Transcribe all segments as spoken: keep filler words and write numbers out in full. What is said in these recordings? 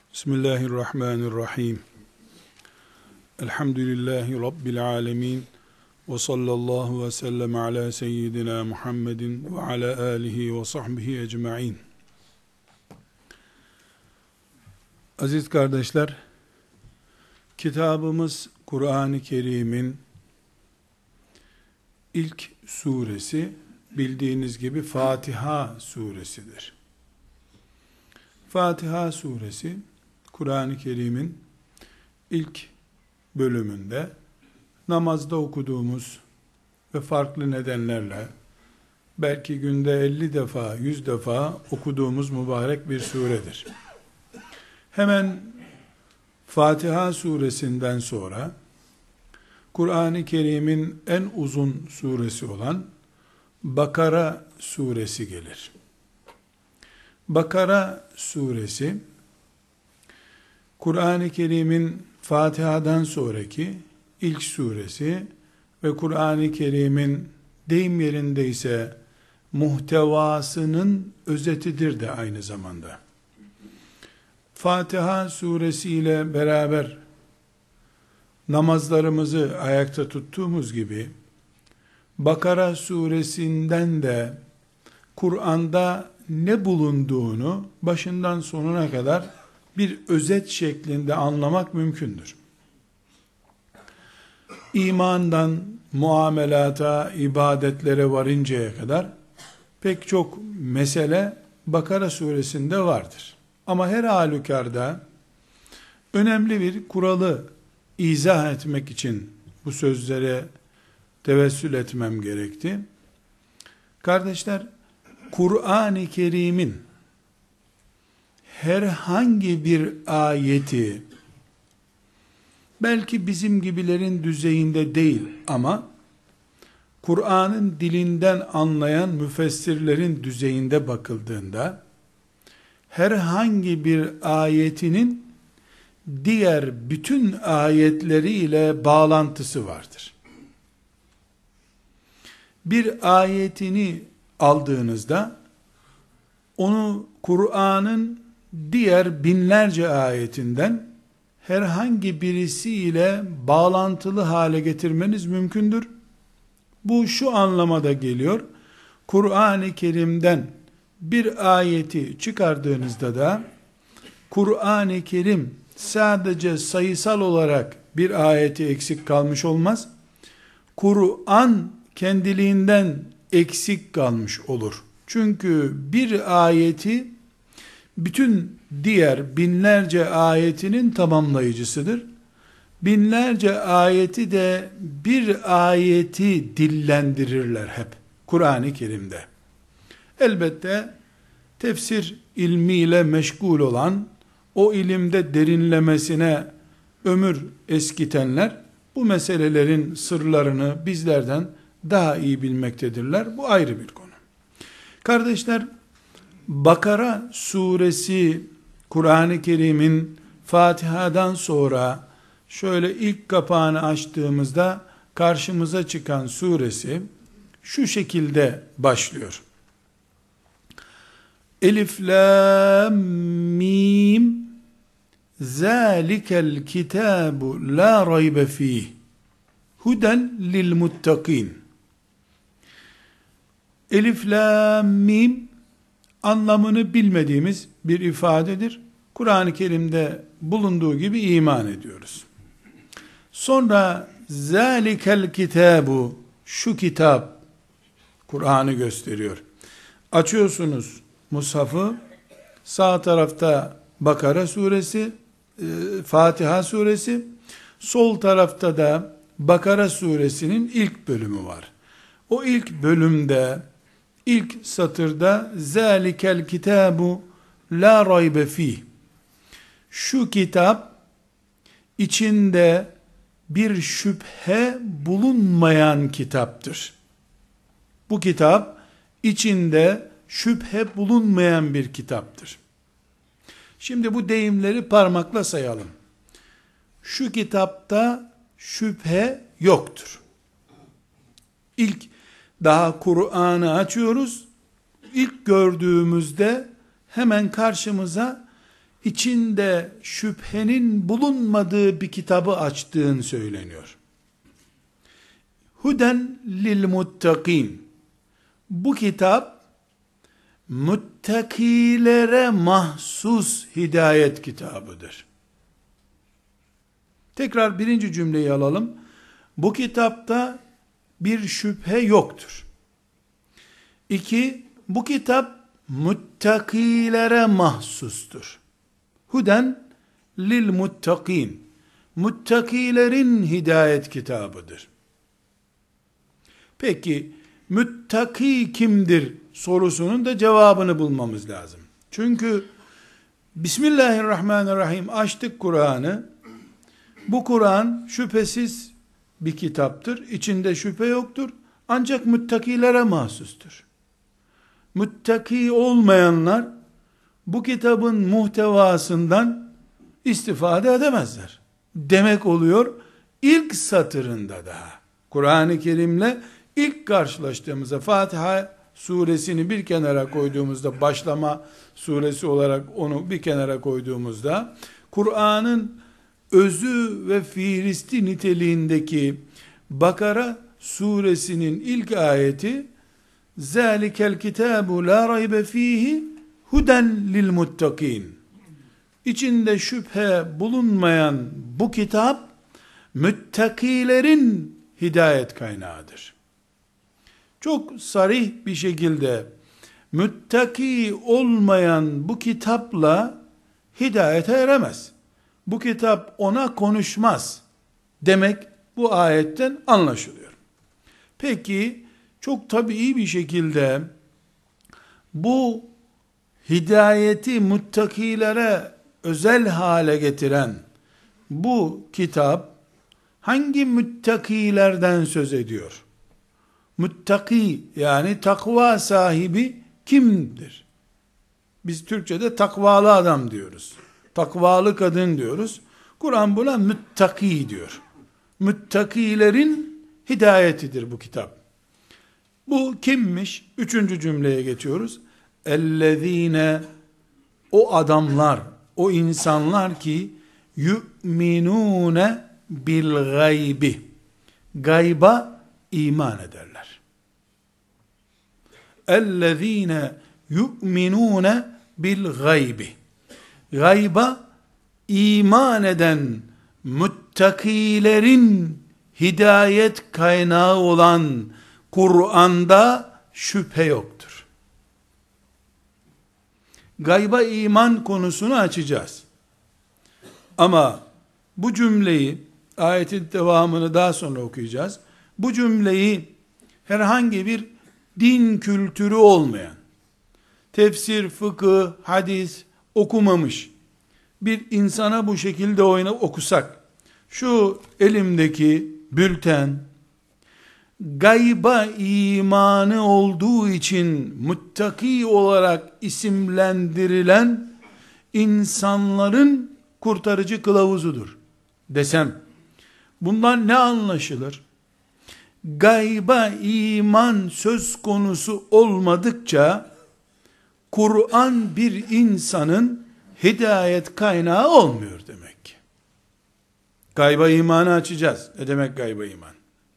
Bismillahirrahmanirrahim. Elhamdülillahi Rabbil alemin. Ve sallallahu ve sellem ala seyyidina Muhammedin ve ala alihi ve sahbihi ecma'in. Aziz kardeşler, kitabımız Kur'an-ı Kerim'in ilk suresi bildiğiniz gibi Fatiha suresidir. Fatiha suresi Kur'an-ı Kerim'in ilk bölümünde namazda okuduğumuz ve farklı nedenlerle belki günde elli defa, yüz defa okuduğumuz mübarek bir suredir. Hemen Fatiha suresinden sonra Kur'an-ı Kerim'in en uzun suresi olan Bakara suresi gelir. Bakara suresi Kur'an-ı Kerim'in Fatiha'dan sonraki ilk suresi ve Kur'an-ı Kerim'in deyim yerindeyse muhtevasının özetidir de aynı zamanda. Fatiha suresi ile beraber namazlarımızı ayakta tuttuğumuz gibi Bakara suresinden de Kur'an'da ne bulunduğunu başından sonuna kadar bir özet şeklinde anlamak mümkündür. İmandan muamelata, ibadetlere varıncaya kadar pek çok mesele Bakara suresinde vardır. Ama her halükarda önemli bir kuralı izah etmek için bu sözlere tevessül etmem gerekti. Kardeşler, Kur'an-ı Kerim'in herhangi bir ayeti belki bizim gibilerin düzeyinde değil ama Kur'an'ın dilinden anlayan müfessirlerin düzeyinde bakıldığında herhangi bir ayetinin diğer bütün ayetleriyle bağlantısı vardır. Bir ayetini aldığınızda onu Kur'an'ın diğer binlerce ayetinden herhangi birisiyle bağlantılı hale getirmeniz mümkündür. Bu şu anlamada geliyor: Kur'an-ı Kerim'den bir ayeti çıkardığınızda da Kur'an-ı Kerim sadece sayısal olarak bir ayeti eksik kalmış olmaz. Kur'an kendiliğinden eksik kalmış olur. Çünkü bir ayeti bütün diğer binlerce ayetinin tamamlayıcısıdır. Binlerce ayeti de bir ayeti dillendirirler hep Kur'an-ı Kerim'de. Elbette tefsir ilmiyle meşgul olan, o ilimde derinlemesine ömür eskitenler bu meselelerin sırlarını bizlerden daha iyi bilmektedirler. Bu ayrı bir konu. Kardeşler, Bakara suresi Kur'an-ı Kerim'in Fatiha'dan sonra şöyle ilk kapağını açtığımızda karşımıza çıkan suresi şu şekilde başlıyor. Elif lam mim zalikel kitabu la raybe fih huden lil muttakin. Elif lam mim anlamını bilmediğimiz bir ifadedir. Kur'an-ı Kerim'de bulunduğu gibi iman ediyoruz. Sonra zalikel kitabu, şu kitap, Kur'an'ı gösteriyor. Açıyorsunuz mushafı, sağ tarafta Bakara suresi, Fatiha suresi, sol tarafta da Bakara suresinin ilk bölümü var. O ilk bölümde, İlk satırda zalikel kitabu la raybe fih, şu kitap içinde bir şüphe bulunmayan kitaptır. Bu kitap içinde şüphe bulunmayan bir kitaptır. Şimdi bu deyimleri parmakla sayalım. Şu kitapta şüphe yoktur. İlk daha Kur'an'ı açıyoruz. İlk gördüğümüzde hemen karşımıza içinde şüphenin bulunmadığı bir kitabı açtığın söyleniyor. Huden lil muttakin. Bu kitap muttakilere mahsus hidayet kitabıdır. Tekrar birinci cümleyi alalım. Bu kitapta bir şüphe yoktur. İki, bu kitap muttakilere mahsustur. Huden lil muttakin. Muttakilerin hidayet kitabıdır. Peki, müttaki kimdir sorusunun da cevabını bulmamız lazım. Çünkü Bismillahirrahmanirrahim açtık Kur'an'ı. Bu Kur'an şüphesiz bir kitaptır. İçinde şüphe yoktur. Ancak müttakilere mahsustur. Müttaki olmayanlar bu kitabın muhtevasından istifade edemezler. Demek oluyor ilk satırında daha. Kur'an-ı Kerim'le ilk karşılaştığımızda Fatiha suresini bir kenara koyduğumuzda, başlama suresi olarak onu bir kenara koyduğumuzda, Kur'an'ın özü ve fiilisti niteliğindeki Bakara suresinin ilk ayeti zâlikel kitâbu lâ raybe fîhi huden lil muttaqîn. İçinde şüphe bulunmayan bu kitap müttakilerin hidayet kaynağıdır. Çok sarih bir şekilde müttaki olmayan bu kitapla hidayete eremez. Bu kitap ona konuşmaz demek bu ayetten anlaşılıyor. Peki çok tabii bir şekilde bu hidayeti muttakilere özel hale getiren bu kitap hangi müttakilerden söz ediyor? Muttaki yani takva sahibi kimdir? Biz Türkçe'de takvalı adam diyoruz. Takvalı kadın diyoruz. Kur'an buna müttaki diyor. Müttakilerin hidayetidir bu kitap. Bu kimmiş? Üçüncü cümleye geçiyoruz. Ellezine, o adamlar, o insanlar ki yu'minune bil gaybi, gayba iman ederler. Ellezine yu'minune bil gaybi, gayba iman eden müttakilerin hidayet kaynağı olan Kur'an'da şüphe yoktur. Gayba iman konusunu açacağız. Ama bu cümleyi, ayetin devamını daha sonra okuyacağız. Bu cümleyi herhangi bir din kültürü olmayan, tefsir, fıkıh, hadis okumamış bir insana bu şekilde oyna okusak, şu elimdeki bülten, gayba imanı olduğu için muttaki olarak isimlendirilen insanların kurtarıcı kılavuzudur desem, bundan ne anlaşılır? Gayba iman söz konusu olmadıkça Kur'an bir insanın hidayet kaynağı olmuyor demek ki. Gayba imanı açacağız. Ne demek gayba iman?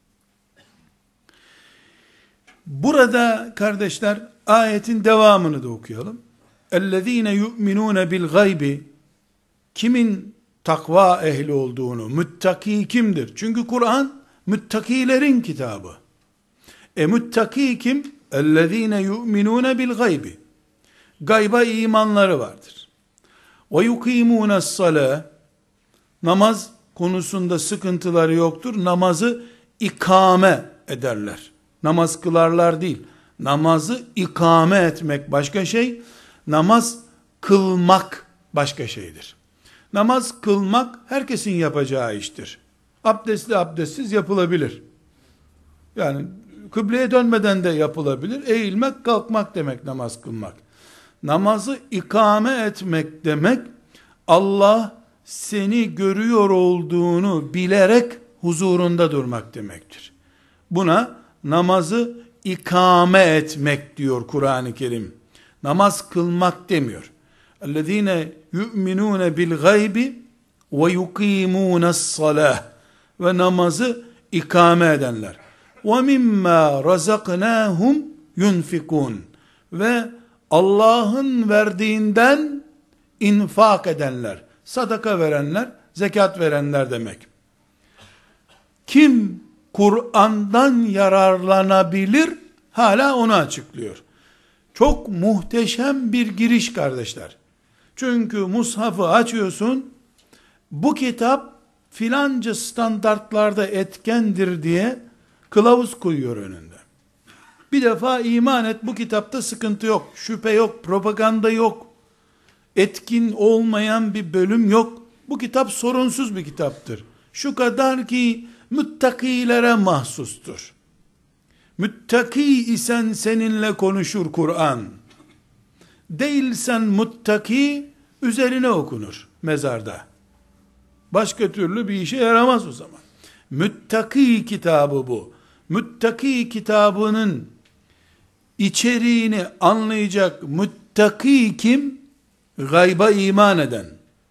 Burada kardeşler ayetin devamını da okuyalım. اَلَّذ۪ينَ يُؤْمِنُونَ بِالْغَيْبِ, kimin takva ehli olduğunu, müttaki kimdir? Çünkü Kur'an müttakilerin kitabı. E müttaki kim? اَلَّذ۪ينَ يُؤْمِنُونَ بِالْغَيْبِ, gayba imanları vardır. وَيُقِيمُونَ الصَّلَاةِ, namaz konusunda sıkıntıları yoktur. Namazı ikame ederler. Namaz kılarlar değil. Namazı ikame etmek başka şey. Namaz kılmak başka şeydir. Namaz kılmak herkesin yapacağı iştir. Abdestli abdestsiz yapılabilir. Yani kıbleye dönmeden de yapılabilir. Eğilmek, kalkmak demek namaz kılmak. Namazı ikame etmek demek, Allah seni görüyor olduğunu bilerek huzurunda durmak demektir. Buna namazı ikame etmek diyor Kur'an-ı Kerim. Namaz kılmak demiyor. اَلَّذ۪ينَ يُؤْمِنُونَ بِالْغَيْبِ وَيُقِيمُونَ الصَّلَاةِ ve namazı ikame edenler. وَمِمَّا رَزَقْنَاهُمْ يُنْفِقُونَ ve Allah'ın verdiğinden infak edenler, sadaka verenler, zekat verenler demek. Kim Kur'an'dan yararlanabilir? Hala onu açıklıyor. Çok muhteşem bir giriş kardeşler. Çünkü mushafı açıyorsun, bu kitap filanca standartlarda etkendir diye kılavuz koyuyor önünde. Bir defa iman et, bu kitapta sıkıntı yok, şüphe yok, propaganda yok, etkin olmayan bir bölüm yok. Bu kitap sorunsuz bir kitaptır. Şu kadar ki müttakilere mahsustur. Müttaki isen seninle konuşur Kur'an. Değilsen muttaki, üzerine okunur mezarda. Başka türlü bir işe yaramaz o zaman. Müttaki kitabı bu. Müttaki kitabının içeriğini anlayacak müttaki kim? Gayba iman eden,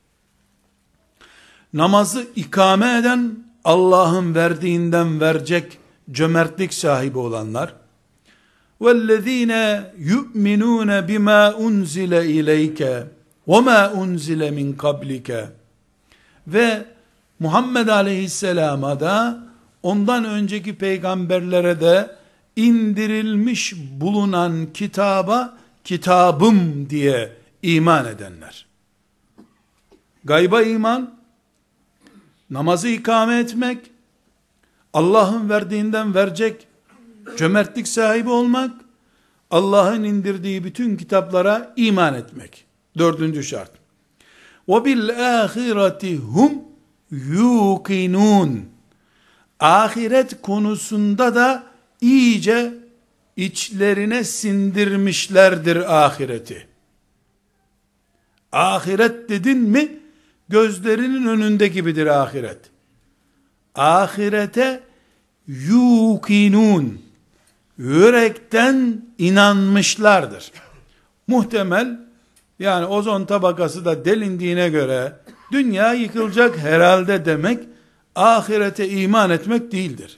namazı ikame eden, Allah'ın verdiğinden verecek cömertlik sahibi olanlar. وَالَّذ۪ينَ يُؤْمِنُونَ بِمَا أُنْزِلَ اِلَيْكَ وَمَا أُنْزِلَ مِنْ قَبْلِكَ ve Muhammed Aleyhisselam'a da ondan önceki peygamberlere de indirilmiş bulunan kitaba kitabım diye iman edenler. Gayba iman, namazı ikame etmek, Allah'ın verdiğinden verecek cömertlik sahibi olmak, Allah'ın indirdiği bütün kitaplara iman etmek. Dördüncü şart. وَبِالْآخِرَةِ هُمْ يُوقِنُونَ ahiret konusunda da iyice içlerine sindirmişlerdir ahireti. Ahiret dedin mi, gözlerinin önünde gibidir ahiret. Ahirete yukinun, yürekten inanmışlardır. Muhtemel, yani ozon tabakası da delindiğine göre dünya yıkılacak herhalde demek, ahirete iman etmek değildir.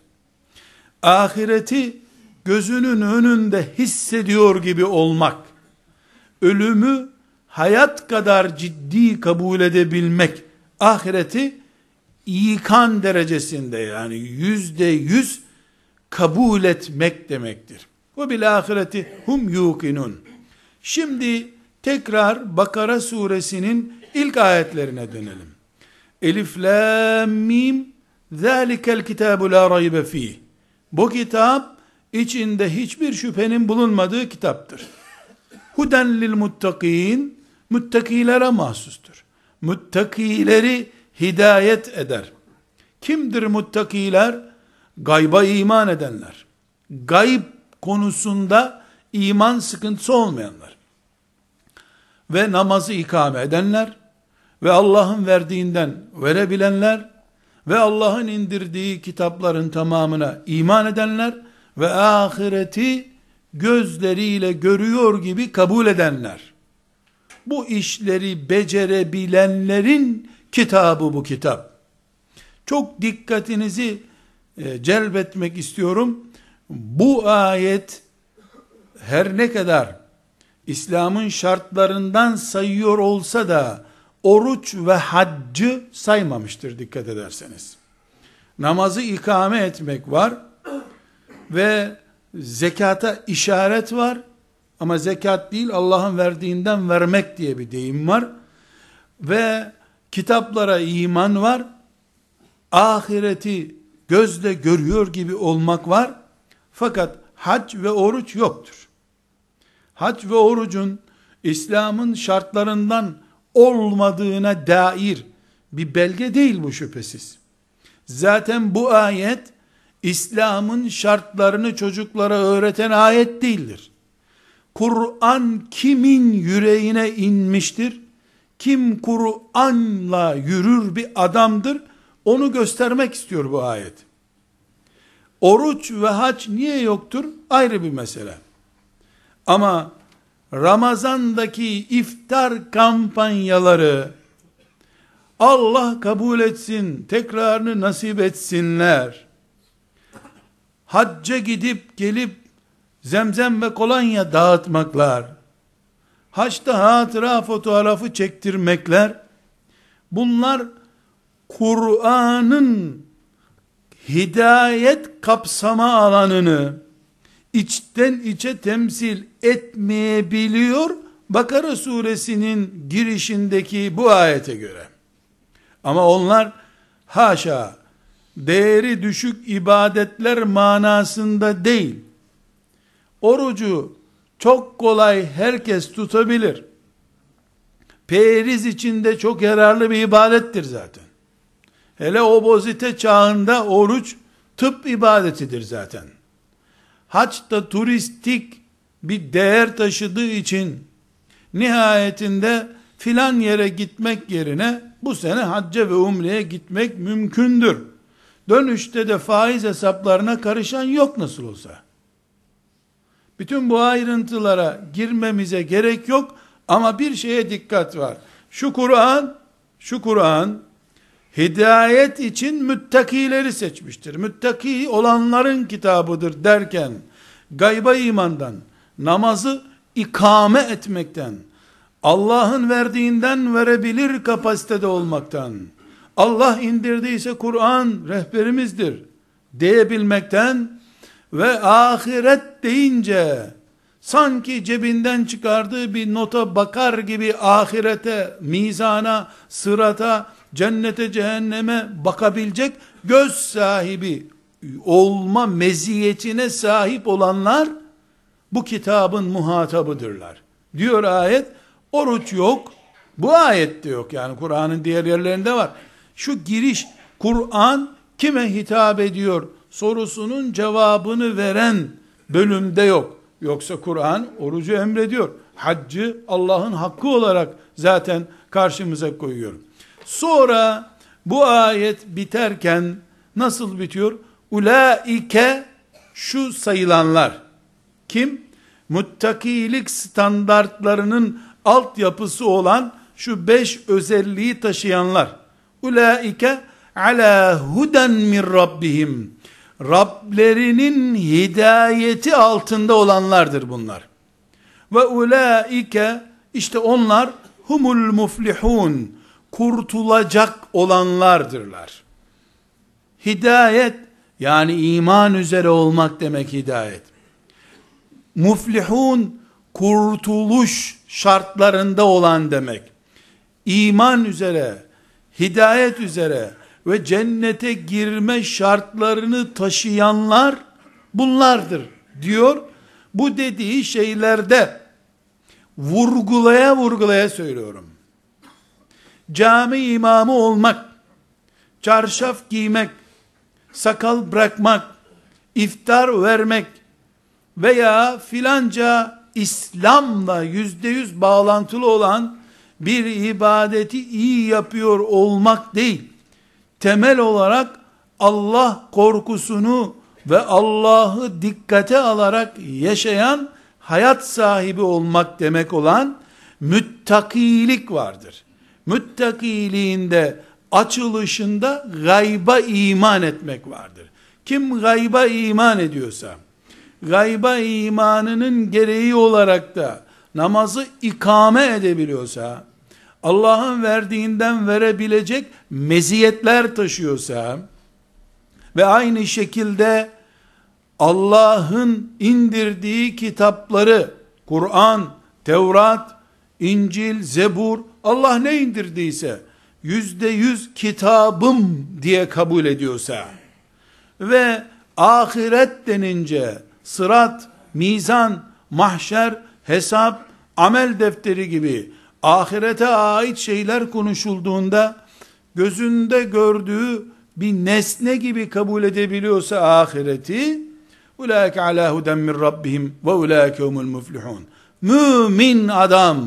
Ahireti gözünün önünde hissediyor gibi olmak, ölümü hayat kadar ciddi kabul edebilmek, ahireti ikan derecesinde, yani yüzde yüz kabul etmek demektir. Ve bil ahireti hum yuqinun. Şimdi tekrar Bakara suresinin ilk ayetlerine dönelim. Elif lam mim zalikel kitabu la raybe fih. Bu kitap içinde hiçbir şüphenin bulunmadığı kitaptır. Huden lil muttakin, muttakilere mahsustur. Muttakileri hidayet eder. Kimdir muttakiler? Gayba iman edenler. Gayb konusunda iman sıkıntısı olmayanlar. Ve namazı ikame edenler ve Allah'ın verdiğinden verebilenler ve Allah'ın indirdiği kitapların tamamına iman edenler ve ahireti gözleriyle görüyor gibi kabul edenler. Bu işleri becerebilenlerin kitabı bu kitap. Çok dikkatinizi e, celbetmek istiyorum. Bu ayet her ne kadar İslam'ın şartlarından sayıyor olsa da oruç ve haccı saymamıştır dikkat ederseniz. Namazı ikame etmek var ve zekata işaret var ama zekat değil, Allah'ın verdiğinden vermek diye bir deyim var ve kitaplara iman var, ahireti gözle görüyor gibi olmak var, fakat hac ve oruç yoktur. Hac ve orucun İslam'ın şartlarından olmadığına dair bir belge değil bu şüphesiz. Zaten bu ayet İslam'ın şartlarını çocuklara öğreten ayet değildir. Kur'an kimin yüreğine inmiştir? Kim Kur'an'la yürür bir adamdır? Onu göstermek istiyor bu ayet. Oruç ve hac niye yoktur? Ayrı bir mesele. Ama Ramazandaki iftar kampanyaları, Allah kabul etsin, tekrarını nasip etsinler. Hacca gidip gelip zemzem ve kolonya dağıtmaklar, haçta hatıra fotoğrafı çektirmekler, bunlar Kur'an'ın hidayet kapsama alanını içten içe temsil etmeyebiliyor, Bakara suresinin girişindeki bu ayete göre. Ama onlar haşa değeri düşük ibadetler manasında değil. Orucu çok kolay herkes tutabilir. Periz içinde çok yararlı bir ibadettir zaten. Hele obezite çağında oruç tıp ibadetidir zaten. Hac da turistik bir değer taşıdığı için nihayetinde filan yere gitmek yerine bu sene hacca ve umreye gitmek mümkündür. Dönüşte de faiz hesaplarına karışan yok nasıl olsa. Bütün bu ayrıntılara girmemize gerek yok ama bir şeye dikkat var. Şu Kur'an, şu Kur'an hidayet için müttakileri seçmiştir. Müttaki olanların kitabıdır derken gayba imandan, namazı ikame etmekten, Allah'ın verdiğinden verebilir kapasitede olmaktan, Allah indirdiyse Kur'an rehberimizdir diyebilmekten ve ahiret deyince sanki cebinden çıkardığı bir nota bakar gibi ahirete, mizana, sırata, cennete, cehenneme bakabilecek göz sahibi olma meziyetine sahip olanlar bu kitabın muhatabıdırlar. Diyor ayet, oruç yok. Bu ayette yok, yani Kur'an'ın diğer yerlerinde var. Şu giriş, Kur'an kime hitap ediyor sorusunun cevabını veren bölümde yok. Yoksa Kur'an orucu emrediyor. Haccı Allah'ın hakkı olarak zaten karşımıza koyuyor. Sonra bu ayet biterken nasıl bitiyor? Ulaike, şu sayılanlar. Kim? Muttakilik standartlarının altyapısı olan şu beş özelliği taşıyanlar. Ulaike ala huden min rabbihim. Rablerinin hidayeti altında olanlardır bunlar. Ve ulaike, işte onlar humul muflihun, kurtulacak olanlardırlar. Hidayet, yani iman üzere olmak demek hidayet. Muflihun, kurtuluş şartlarında olan demek. İman üzere, hidayet üzere ve cennete girme şartlarını taşıyanlar bunlardır diyor. Bu dediği şeylerde vurgulaya vurgulaya söylüyorum. Cami imamı olmak, çarşaf giymek, sakal bırakmak, iftar vermek veya filanca İslam'la yüzde yüz bağlantılı olan bir ibadeti iyi yapıyor olmak değil. Temel olarak Allah korkusunu ve Allah'ı dikkate alarak yaşayan hayat sahibi olmak demek olan müttakilik vardır. Müttakiliğinde, açılışında gayba iman etmek vardır. Kim gayba iman ediyorsa, gayba imanının gereği olarak da namazı ikame edebiliyorsa, Allah'ın verdiğinden verebilecek meziyetler taşıyorsa ve aynı şekilde Allah'ın indirdiği kitapları, Kur'an, Tevrat, İncil, Zebur, Allah ne indirdiyse yüzde yüz kitabım diye kabul ediyorsa ve ahiret denince sırat, mizan, mahşer, hesap, amel defteri gibi ahirete ait şeyler konuşulduğunda gözünde gördüğü bir nesne gibi kabul edebiliyorsa ahireti, ulaike ala huden min rabbihim ve ulaike humul muflihun. Mümin adam,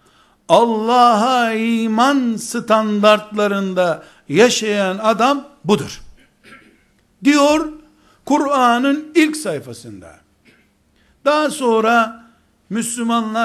Allah'a iman standartlarında yaşayan adam budur diyor Kur'an'ın ilk sayfasında. Daha sonra Müslümanlar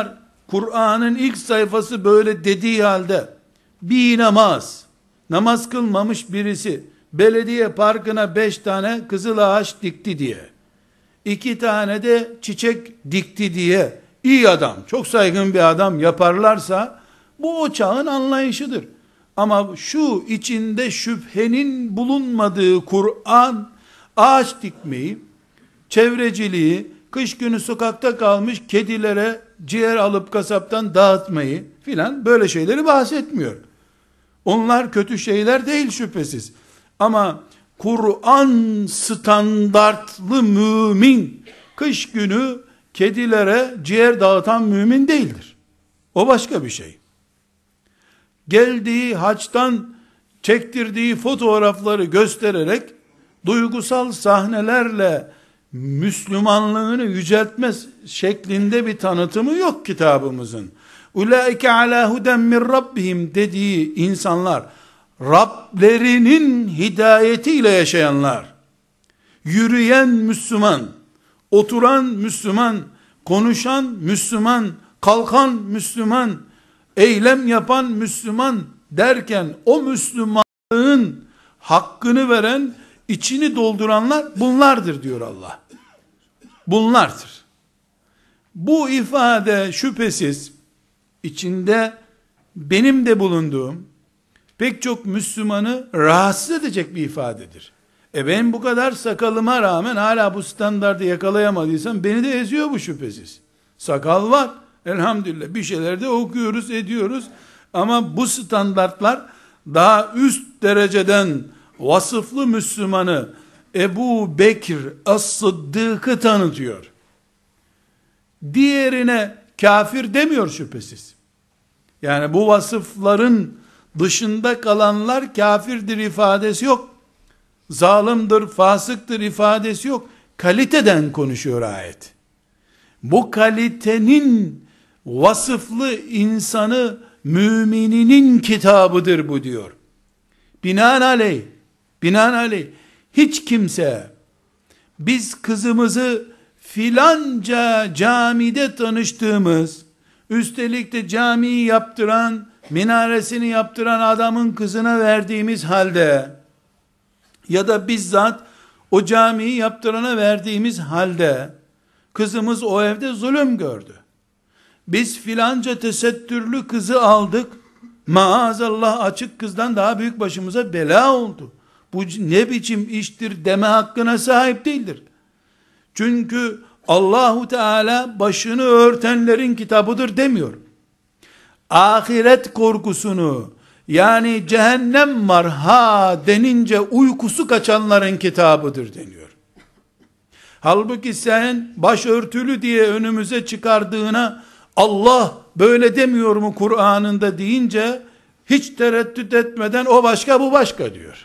Kur'an'ın ilk sayfası böyle dediği halde bir namaz, namaz kılmamış birisi belediye parkına beş tane kızıl ağaç dikti diye, iki tane de çiçek dikti diye iyi adam, çok saygın bir adam yaparlarsa bu o çağın anlayışıdır. Ama şu içinde şüphenin bulunmadığı Kur'an, ağaç dikmeyi, çevreciliği, kış günü sokakta kalmış kedilere ciğer alıp kasaptan dağıtmayı filan, böyle şeyleri bahsetmiyor. Onlar kötü şeyler değil şüphesiz. Ama Kur'an standartlı mümin, kış günü kedilere ciğer dağıtan mümin değildir. O başka bir şey. Geldiği haçtan çektirdiği fotoğrafları göstererek duygusal sahnelerle Müslümanlığını yüceltmez şeklinde bir tanıtımı yok kitabımızın. Ulaike ala huden min rabbihim dediği insanlar, Rablerinin hidayetiyle yaşayanlar, yürüyen Müslüman, oturan Müslüman, konuşan Müslüman, kalkan Müslüman, eylem yapan Müslüman derken o Müslümanlığın hakkını veren, içini dolduranlar bunlardır diyor Allah. Bunlardır. Bu ifade şüphesiz içinde benim de bulunduğum pek çok Müslümanı rahatsız edecek bir ifadedir. E ben bu kadar sakalıma rağmen hala bu standardı yakalayamadıysam beni de eziyor bu şüphesiz. Sakal var. Elhamdülillah bir şeyler de okuyoruz, ediyoruz. Ama bu standartlar daha üst dereceden vasıflı Müslümanı Ebu Bekir As-Sıddık'ı tanıtıyor. Diğerine kafir demiyor şüphesiz. Yani bu vasıfların dışında kalanlar kafirdir ifadesi yok. Zalimdir, fasıktır ifadesi yok. Kaliteden konuşuyor ayet. Bu kalitenin vasıflı insanı mümininin kitabıdır bu diyor. Binaenaleyh, binaenaleyh hiç kimse biz kızımızı filanca camide tanıştığımız, üstelik de camiyi yaptıran, minaresini yaptıran adamın kızına verdiğimiz halde ya da bizzat o camiyi yaptırana verdiğimiz halde kızımız o evde zulüm gördü. Biz filanca tesettürlü kızı aldık, maazallah açık kızdan daha büyük başımıza bela oldu. Bu ne biçim iştir deme hakkına sahip değildir. Çünkü Allahu Teala başını örtenlerin kitabıdır demiyor. Ahiret korkusunu, yani cehennem var ha denince uykusu kaçanların kitabıdır deniyor. Halbuki sen başörtülü diye önümüze çıkardığına Allah böyle demiyor mu Kur'an'ında deyince hiç tereddüt etmeden o başka bu başka diyor.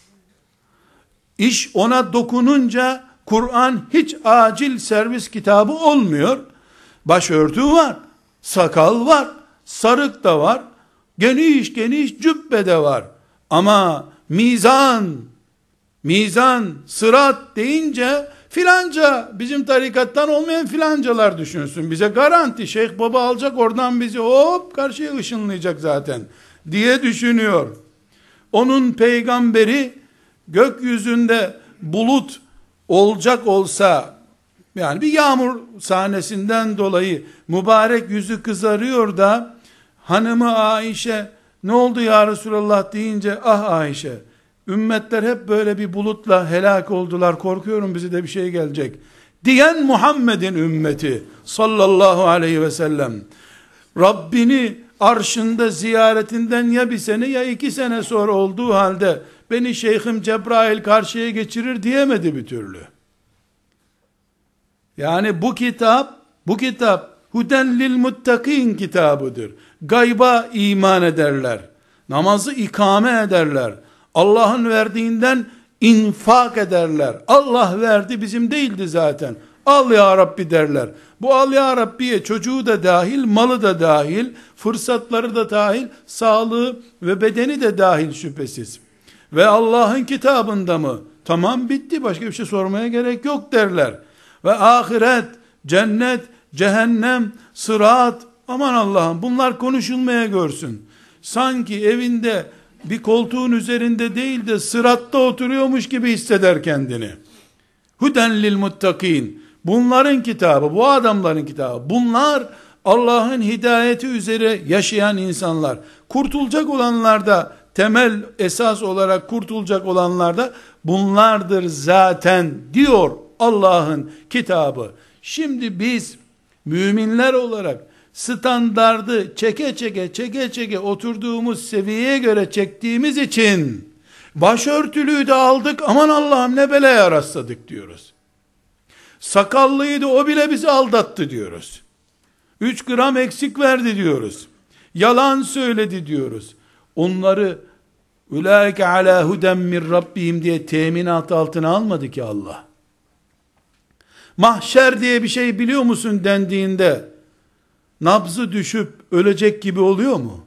İş ona dokununca Kur'an hiç acil servis kitabı olmuyor. Başörtü var, sakal var, sarık da var, geniş geniş cübbe de var. Ama mizan, mizan, sırat deyince filanca, bizim tarikattan olmayan filancalar düşünsün. Bize garanti, Şeyh Baba alacak oradan bizi hop karşıya ışınlayacak zaten diye düşünüyor. Onun peygamberi gökyüzünde bulut olacak olsa, yani bir yağmur sahnesinden dolayı mübarek yüzü kızarıyor da hanımı Ayşe ne oldu ya Resulallah deyince ah Ayşe ümmetler hep böyle bir bulutla helak oldular, korkuyorum bize de bir şey gelecek diyen Muhammed'in ümmeti sallallahu aleyhi ve sellem Rabbini arşında ziyaretinden ya bir sene ya iki sene sonra olduğu halde beni Şeyhim Cebrail karşıya geçirir diyemedi bir türlü. Yani bu kitap, bu kitap huden lil muttakin kitabıdır. Gayba iman ederler. Namazı ikame ederler. Allah'ın verdiğinden infak ederler. Allah verdi, bizim değildi zaten. Al ya Rabbi derler. Bu al ya Rabbi'ye çocuğu da dahil, malı da dahil, fırsatları da dahil, sağlığı ve bedeni de dahil şüphesiz. Ve Allah'ın kitabında mı? Tamam, bitti, başka bir şey sormaya gerek yok derler. Ve ahiret, cennet, cehennem, sırat, Aman Allah'ım bunlar konuşulmaya görsün. Sanki evinde bir koltuğun üzerinde değil de sıratta oturuyormuş gibi hisseder kendini. Huden lil muttakin. Bunların kitabı, bu adamların kitabı. Bunlar Allah'ın hidayeti üzere yaşayan insanlar. Kurtulacak olanlar da, temel esas olarak kurtulacak olanlar da bunlardır zaten diyor Allah'ın kitabı. Şimdi biz müminler olarak standardı çeke çeke çeke çeke oturduğumuz seviyeye göre çektiğimiz için başörtülüyü de aldık, aman Allah'ım ne belaya rastladık diyoruz. Sakallıydı, o bile bizi aldattı diyoruz. Üç gram eksik verdi diyoruz. Yalan söyledi diyoruz. Onları ulaike ala huden min rabbihim diye teminat altına almadı ki Allah. Mahşer diye bir şey biliyor musun dendiğinde nabzı düşüp ölecek gibi oluyor mu?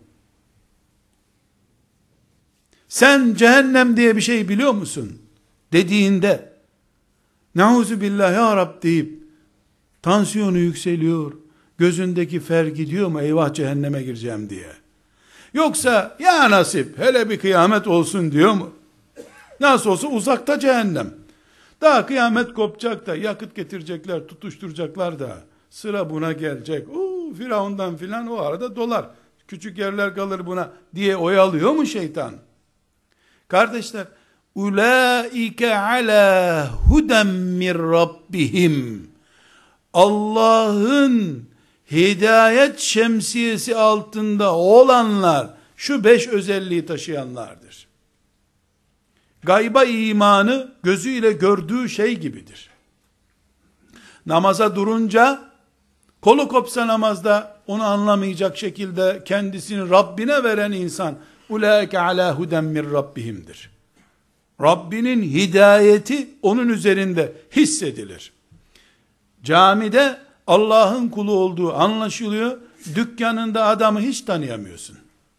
Sen cehennem diye bir şey biliyor musun dediğinde Nauzu billah ya Rab deyip tansiyonu yükseliyor, gözündeki fer gidiyor mu, eyvah cehenneme gireceğim diye. Yoksa ya nasip hele bir kıyamet olsun diyor mu? Nasıl olsa uzakta cehennem. Daha kıyamet kopacak da yakıt getirecekler, tutuşturacaklar da sıra buna gelecek. Oo, Firavundan filan o arada dolar. Küçük yerler kalır buna diye oyalıyor mu şeytan? Kardeşler, ulaike ala huden min rabbihim. Allah'ın hidayet şemsiyesi altında olanlar şu beş özelliği taşıyanlardır. Gayba imanı gözüyle gördüğü şey gibidir. Namaza durunca kolu kopsa namazda onu anlamayacak şekilde kendisini Rabbine veren insan ulaike ala huden min rabbihimdir. Rabbinin hidayeti onun üzerinde hissedilir. Camide Allah'ın kulu olduğu anlaşılıyor. Dükkanında adamı hiç tanıyamıyorsun.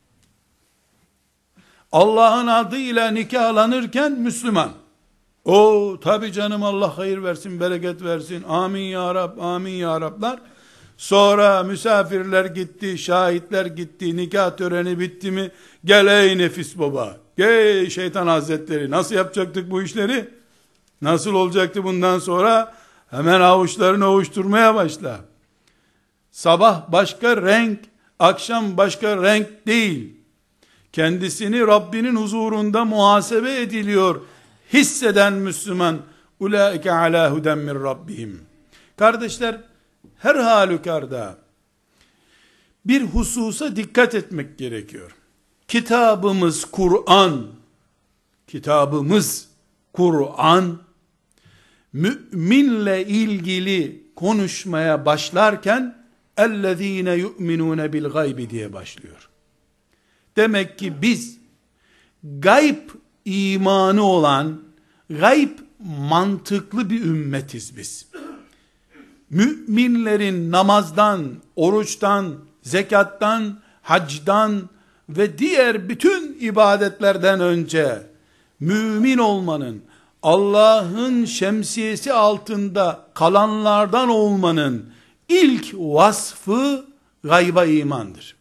Allah'ın adıyla nikahlanırken Müslüman. O tabi canım, Allah hayır versin, bereket versin. Amin ya Rab, amin ya Rab'lar. Sonra misafirler gitti, şahitler gitti, nikah töreni bitti mi? Gel ey nefis baba. Gel şeytan hazretleri. Nasıl yapacaktık bu işleri? Nasıl olacaktı bundan sonra? Hemen avuçlarını ovuşturmaya başla. Sabah başka renk, akşam başka renk değil. Kendisini Rabbinin huzurunda muhasebe ediliyor hisseden Müslüman ulaike ala huden min rabbihim. Kardeşler, her halükarda bir hususa dikkat etmek gerekiyor. Kitabımız Kur'an, kitabımız Kur'an, müminle ilgili konuşmaya başlarken اَلَّذ۪ينَ يُؤْمِنُونَ بِالْغَيْبِ diye başlıyor. Demek ki biz gayb imanı olan, gayb mantıklı bir ümmetiz biz. Müminlerin namazdan, oruçtan, zekattan, hacdan ve diğer bütün ibadetlerden önce mümin olmanın, Allah'ın şemsiyesi altında kalanlardan olmanın ilk vasfı gayba imandır.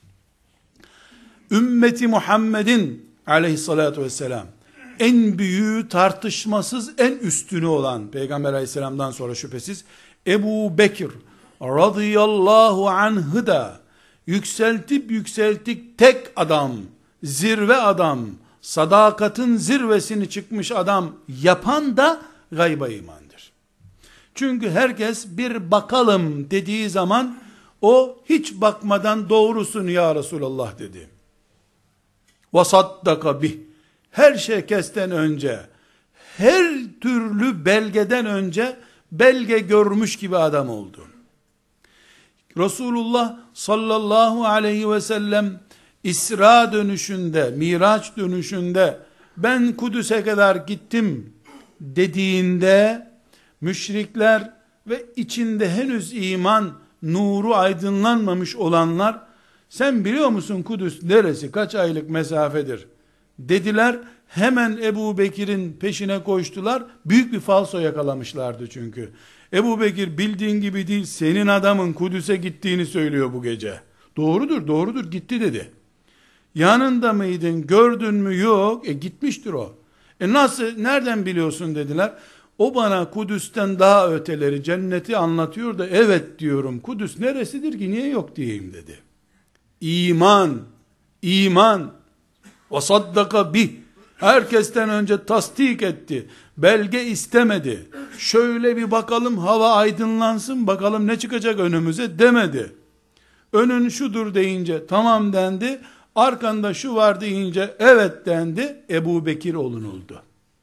Ümmeti Muhammed'in aleyhissalatü vesselam en büyüğü, tartışmasız en üstünü olan Peygamber aleyhisselamdan sonra şüphesiz Ebu Bekir radıyallahu anh'ı da yükseltip yükseltip tek adam, zirve adam, sadakatın zirvesini çıkmış adam yapan da gayba imandır. Çünkü herkes bir bakalım dediği zaman o hiç bakmadan doğrusun ya Resulallah dedi. وَصَدَّقَ bih. Her şey kesten önce, her türlü belgeden önce belge görmüş gibi adam oldu. Resulullah sallallahu aleyhi ve sellem İsra dönüşünde, Miraç dönüşünde ben Kudüs'e kadar gittim dediğinde müşrikler ve içinde henüz iman nuru aydınlanmamış olanlar sen biliyor musun Kudüs neresi, kaç aylık mesafedir dediler. Hemen Ebu Bekir'in peşine koştular. Büyük bir falso yakalamışlardı çünkü. Ebu Bekir bildiğin gibi değil, senin adamın Kudüs'e gittiğini söylüyor bu gece. Doğrudur, doğrudur, gitti dedi. Yanında mıydın, gördün mü? Yok. E gitmiştir o. E nasıl, nereden biliyorsun dediler. O bana Kudüs'ten daha öteleri, cenneti anlatıyor da evet diyorum. Kudüs neresidir ki, niye yok diyeyim dedi. İman, iman ve saddaka bih. Herkesten önce tasdik etti. Belge istemedi. Şöyle bir bakalım, hava aydınlansın, bakalım ne çıkacak önümüze demedi. Önün şudur deyince tamam dendi. Arkanda şu var deyince evet dendi. Ebu Bekir olunuldu.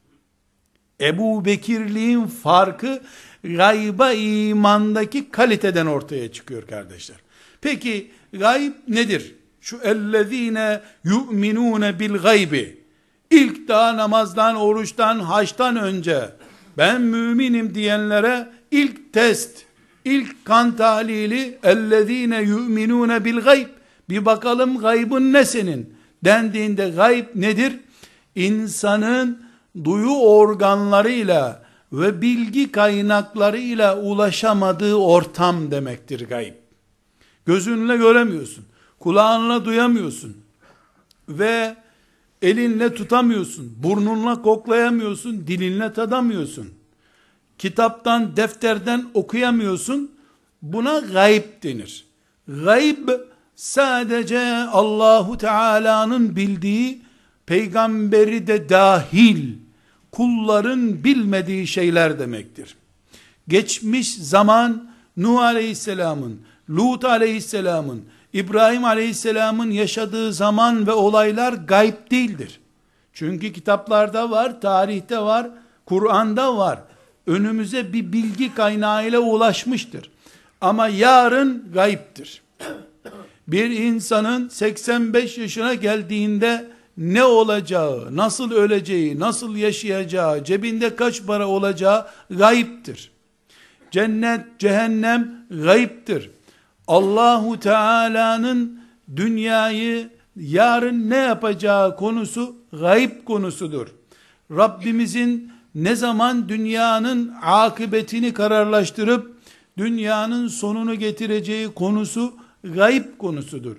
Ebu Bekirliğin farkı gayba imandaki kaliteden ortaya çıkıyor kardeşler. Peki gayb nedir? Şu ellezine yu'minune bil gaybi. İlk daha namazdan, oruçtan, haçtan önce ben müminim diyenlere ilk test, ilk kan tahlili ellezine yu'minune bil gayb. Bir bakalım gaybın ne senin? Dendiğinde gayb nedir? İnsanın duyu organlarıyla ve bilgi kaynaklarıyla ulaşamadığı ortam demektir gayb. Gözünle göremiyorsun, kulağınla duyamıyorsun ve elinle tutamıyorsun, burnunla koklayamıyorsun, dilinle tadamıyorsun. Kitaptan, defterden okuyamıyorsun. Buna gayb denir. Gayb sadece Allahu Teala'nın bildiği, peygamberi de dahil kulların bilmediği şeyler demektir. Geçmiş zaman Nuh Aleyhisselam'ın, Lut Aleyhisselam'ın, İbrahim Aleyhisselam'ın yaşadığı zaman ve olaylar gayb değildir. Çünkü kitaplarda var, tarihte var, Kur'an'da var. Önümüze bir bilgi kaynağıyla ulaşmıştır. Ama yarın gaybtir. Bir insanın seksen beş yaşına geldiğinde ne olacağı, nasıl öleceği, nasıl yaşayacağı, cebinde kaç para olacağı gaybtir. Cennet, cehennem gaybtir. Allahu Teala'nın dünyayı yarın ne yapacağı konusu gayb konusudur. Rabbimizin ne zaman dünyanın akıbetini kararlaştırıp dünyanın sonunu getireceği konusu gayb konusudur.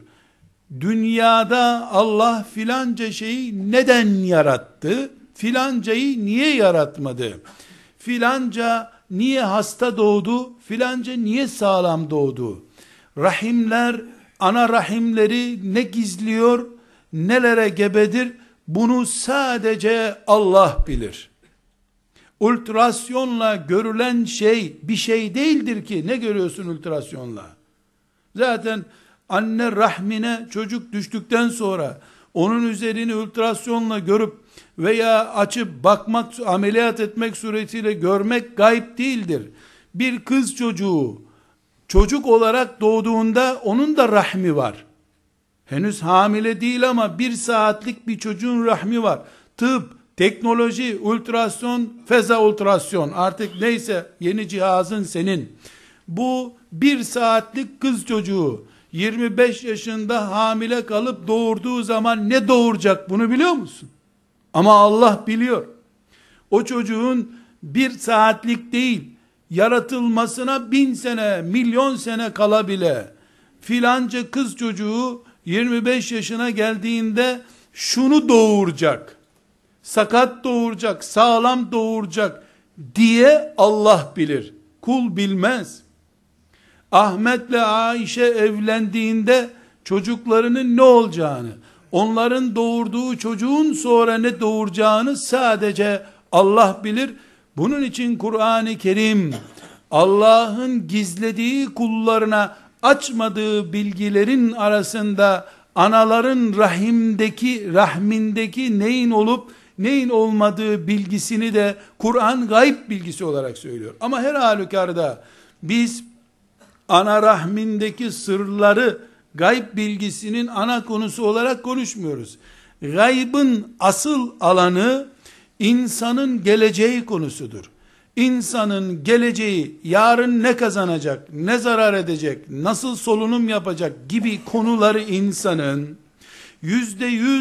Dünyada Allah filanca şeyi neden yarattı? Filancayı niye yaratmadı? Filanca niye hasta doğdu? Filanca niye sağlam doğdu? Rahimler, ana rahimleri ne gizliyor, nelere gebedir? Bunu sadece Allah bilir. Ultrasyonla görülen şey bir şey değildir ki. Ne görüyorsun ultrasyonla? Zaten anne rahmine çocuk düştükten sonra onun üzerini ultrasyonla görüp veya açıp bakmak, ameliyat etmek suretiyle görmek gayb değildir. Bir kız çocuğu çocuk olarak doğduğunda onun da rahmi var. Henüz hamile değil ama bir saatlik bir çocuğun rahmi var. Tıp, teknoloji, ultrasyon, feza ultrasyon, artık neyse yeni cihazın senin. Bu bir saatlik kız çocuğu yirmi beş yaşında hamile kalıp doğurduğu zaman ne doğuracak bunu biliyor musun? Ama Allah biliyor. O çocuğun bir saatlik değil, yaratılmasına bin sene, milyon sene kala bile, filanca kız çocuğu yirmi beş yaşına geldiğinde şunu doğuracak, sakat doğuracak, sağlam doğuracak diye Allah bilir. Kul bilmez. Ahmet'le Ayşe evlendiğinde çocuklarının ne olacağını, onların doğurduğu çocuğun sonra ne doğuracağını sadece Allah bilir. Bunun için Kur'an-ı Kerim Allah'ın gizlediği, kullarına açmadığı bilgilerin arasında anaların rahimdeki, rahmindeki neyin olup neyin olmadığı bilgisini de Kur'an gayb bilgisi olarak söylüyor. Ama her halükarda biz ana rahmindeki sırları gayb bilgisinin ana konusu olarak konuşmuyoruz. Gaybın asıl alanı insanın geleceği konusudur. İnsanın geleceği, yarın ne kazanacak, ne zarar edecek, nasıl solunum yapacak gibi konuları insanın yüzde yüz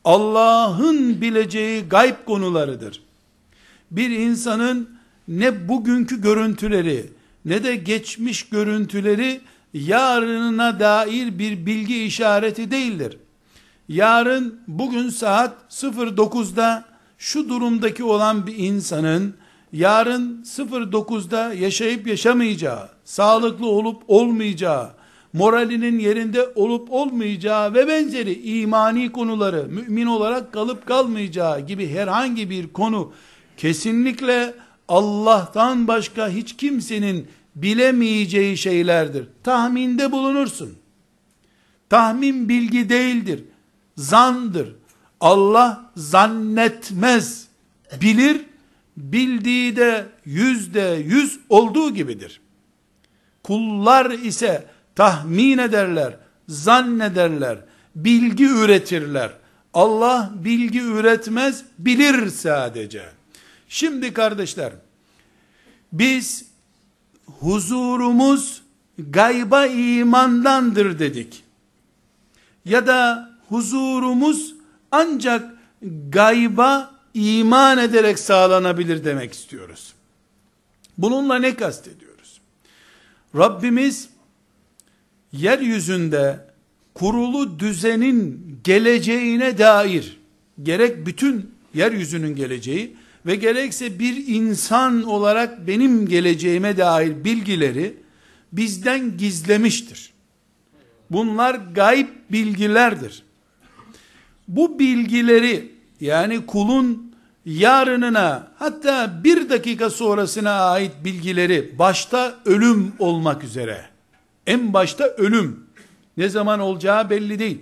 Allah'ın bileceği gayb konularıdır. Bir insanın ne bugünkü görüntüleri ne de geçmiş görüntüleri yarınına dair bir bilgi işareti değildir. Yarın bugün saat sıfır dokuzda şu durumdaki olan bir insanın yarın sıfır dokuzda yaşayıp yaşamayacağı, sağlıklı olup olmayacağı, moralinin yerinde olup olmayacağı ve benzeri imani konuları, mümin olarak kalıp kalmayacağı gibi herhangi bir konu kesinlikle Allah'tan başka hiç kimsenin bilemeyeceği şeylerdir. Tahminde bulunursun. Tahmin bilgi değildir. Zandır. Allah zannetmez. Bilir. Bildiği de yüzde yüz olduğu gibidir. Kullar ise tahmin ederler, zannederler, bilgi üretirler. Allah bilgi üretmez, bilir sadece. Şimdi kardeşler, biz huzurumuz gayba imandandır dedik. Ya da huzurumuz ancak gayba iman ederek sağlanabilir demek istiyoruz. Bununla ne kastediyoruz? Rabbimiz yeryüzünde kurulu düzenin geleceğine dair, gerek bütün yeryüzünün geleceği ve gerekse bir insan olarak benim geleceğime dair bilgileri bizden gizlemiştir. Bunlar gayb bilgilerdir. Bu bilgileri, yani kulun yarınına, hatta bir dakika sonrasına ait bilgileri, başta ölüm olmak üzere, en başta ölüm, ne zaman olacağı belli değil.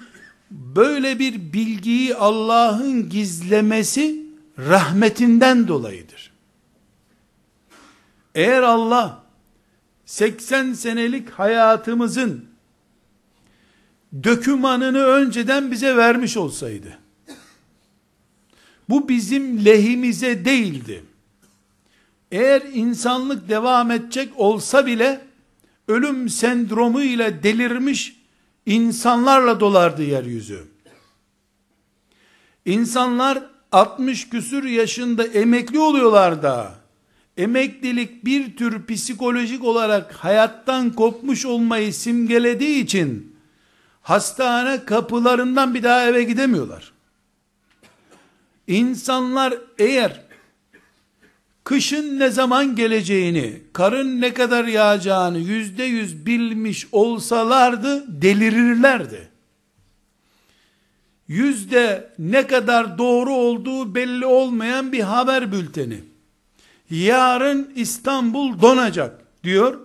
Böyle bir bilgiyi Allah'ın gizlemesi rahmetinden dolayıdır. Eğer Allah seksen senelik hayatımızın dökümanını önceden bize vermiş olsaydı, bu bizim lehimize değildi. Eğer insanlık devam edecek olsa bile, ölüm sendromu ile delirmiş insanlarla dolardı yeryüzü. İnsanlar altmış küsür yaşında emekli oluyorlar da, emeklilik bir tür psikolojik olarak hayattan kopmuş olmayı simgelediği için, hastane kapılarından bir daha eve gidemiyorlar. İnsanlar eğer kışın ne zaman geleceğini, karın ne kadar yağacağını yüzde yüz bilmiş olsalardı delirirlerdi. Yüzde ne kadar doğru olduğu belli olmayan bir haber bülteni, yarın İstanbul donacak diyor.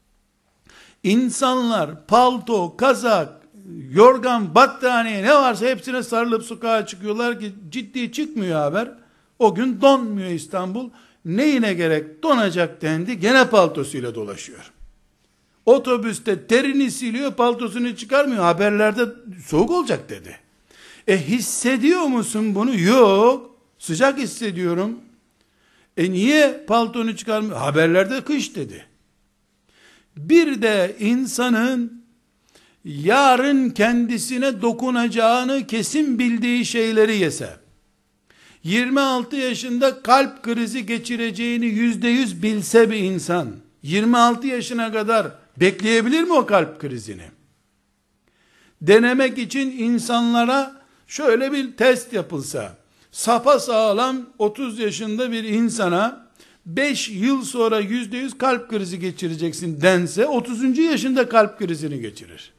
İnsanlar palto, kazak, yorgan, battaniye ne varsa hepsine sarılıp sokağa çıkıyorlar ki ciddi çıkmıyor haber. O gün donmuyor İstanbul. Neyine gerek donacak dendi, gene paltosuyla dolaşıyor. Otobüste terini siliyor, paltosunu çıkarmıyor. Haberlerde soğuk olacak dedi. E hissediyor musun bunu? Yok. Sıcak hissediyorum. E niye paltonu çıkarmıyor? Haberlerde kış dedi. Bir de insanın yarın kendisine dokunacağını kesin bildiği şeyleri yese, yirmi altı yaşında kalp krizi geçireceğini yüzde yüz bilse bir insan, yirmi altı yaşına kadar bekleyebilir mi o kalp krizini? Denemek için insanlara şöyle bir test yapılsa, sapasağlam otuz yaşında bir insana beş yıl sonra yüzde yüz kalp krizi geçireceksin dense, otuzuncu yaşında kalp krizini geçirir.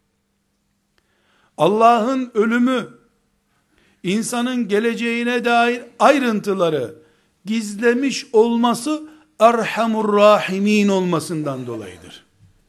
Allah'ın ölümü, insanın geleceğine dair ayrıntıları gizlemiş olması Erhamur Rahimin olmasından dolayıdır.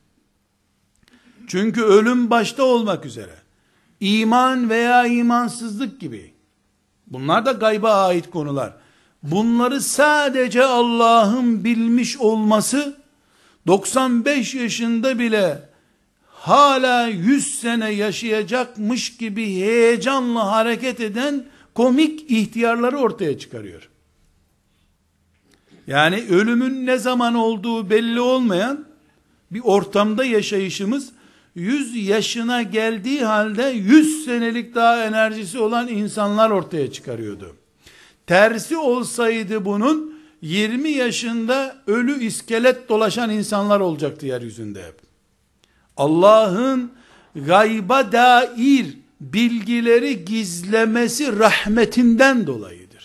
Çünkü ölüm başta olmak üzere, iman veya imansızlık gibi, bunlar da gayba ait konular. Bunları sadece Allah'ın bilmiş olması, doksan beş yaşında bile hala yüz sene yaşayacakmış gibi heyecanla hareket eden komik ihtiyarları ortaya çıkarıyor. Yani ölümün ne zaman olduğu belli olmayan bir ortamda yaşayışımız, yüz yaşına geldiği halde yüz senelik daha enerjisi olan insanlar ortaya çıkarıyordu. Tersi olsaydı bunun, yirmi yaşında ölü iskelet dolaşan insanlar olacaktı yeryüzünde hep. Allah'ın gayba dair bilgileri gizlemesi rahmetinden dolayıdır.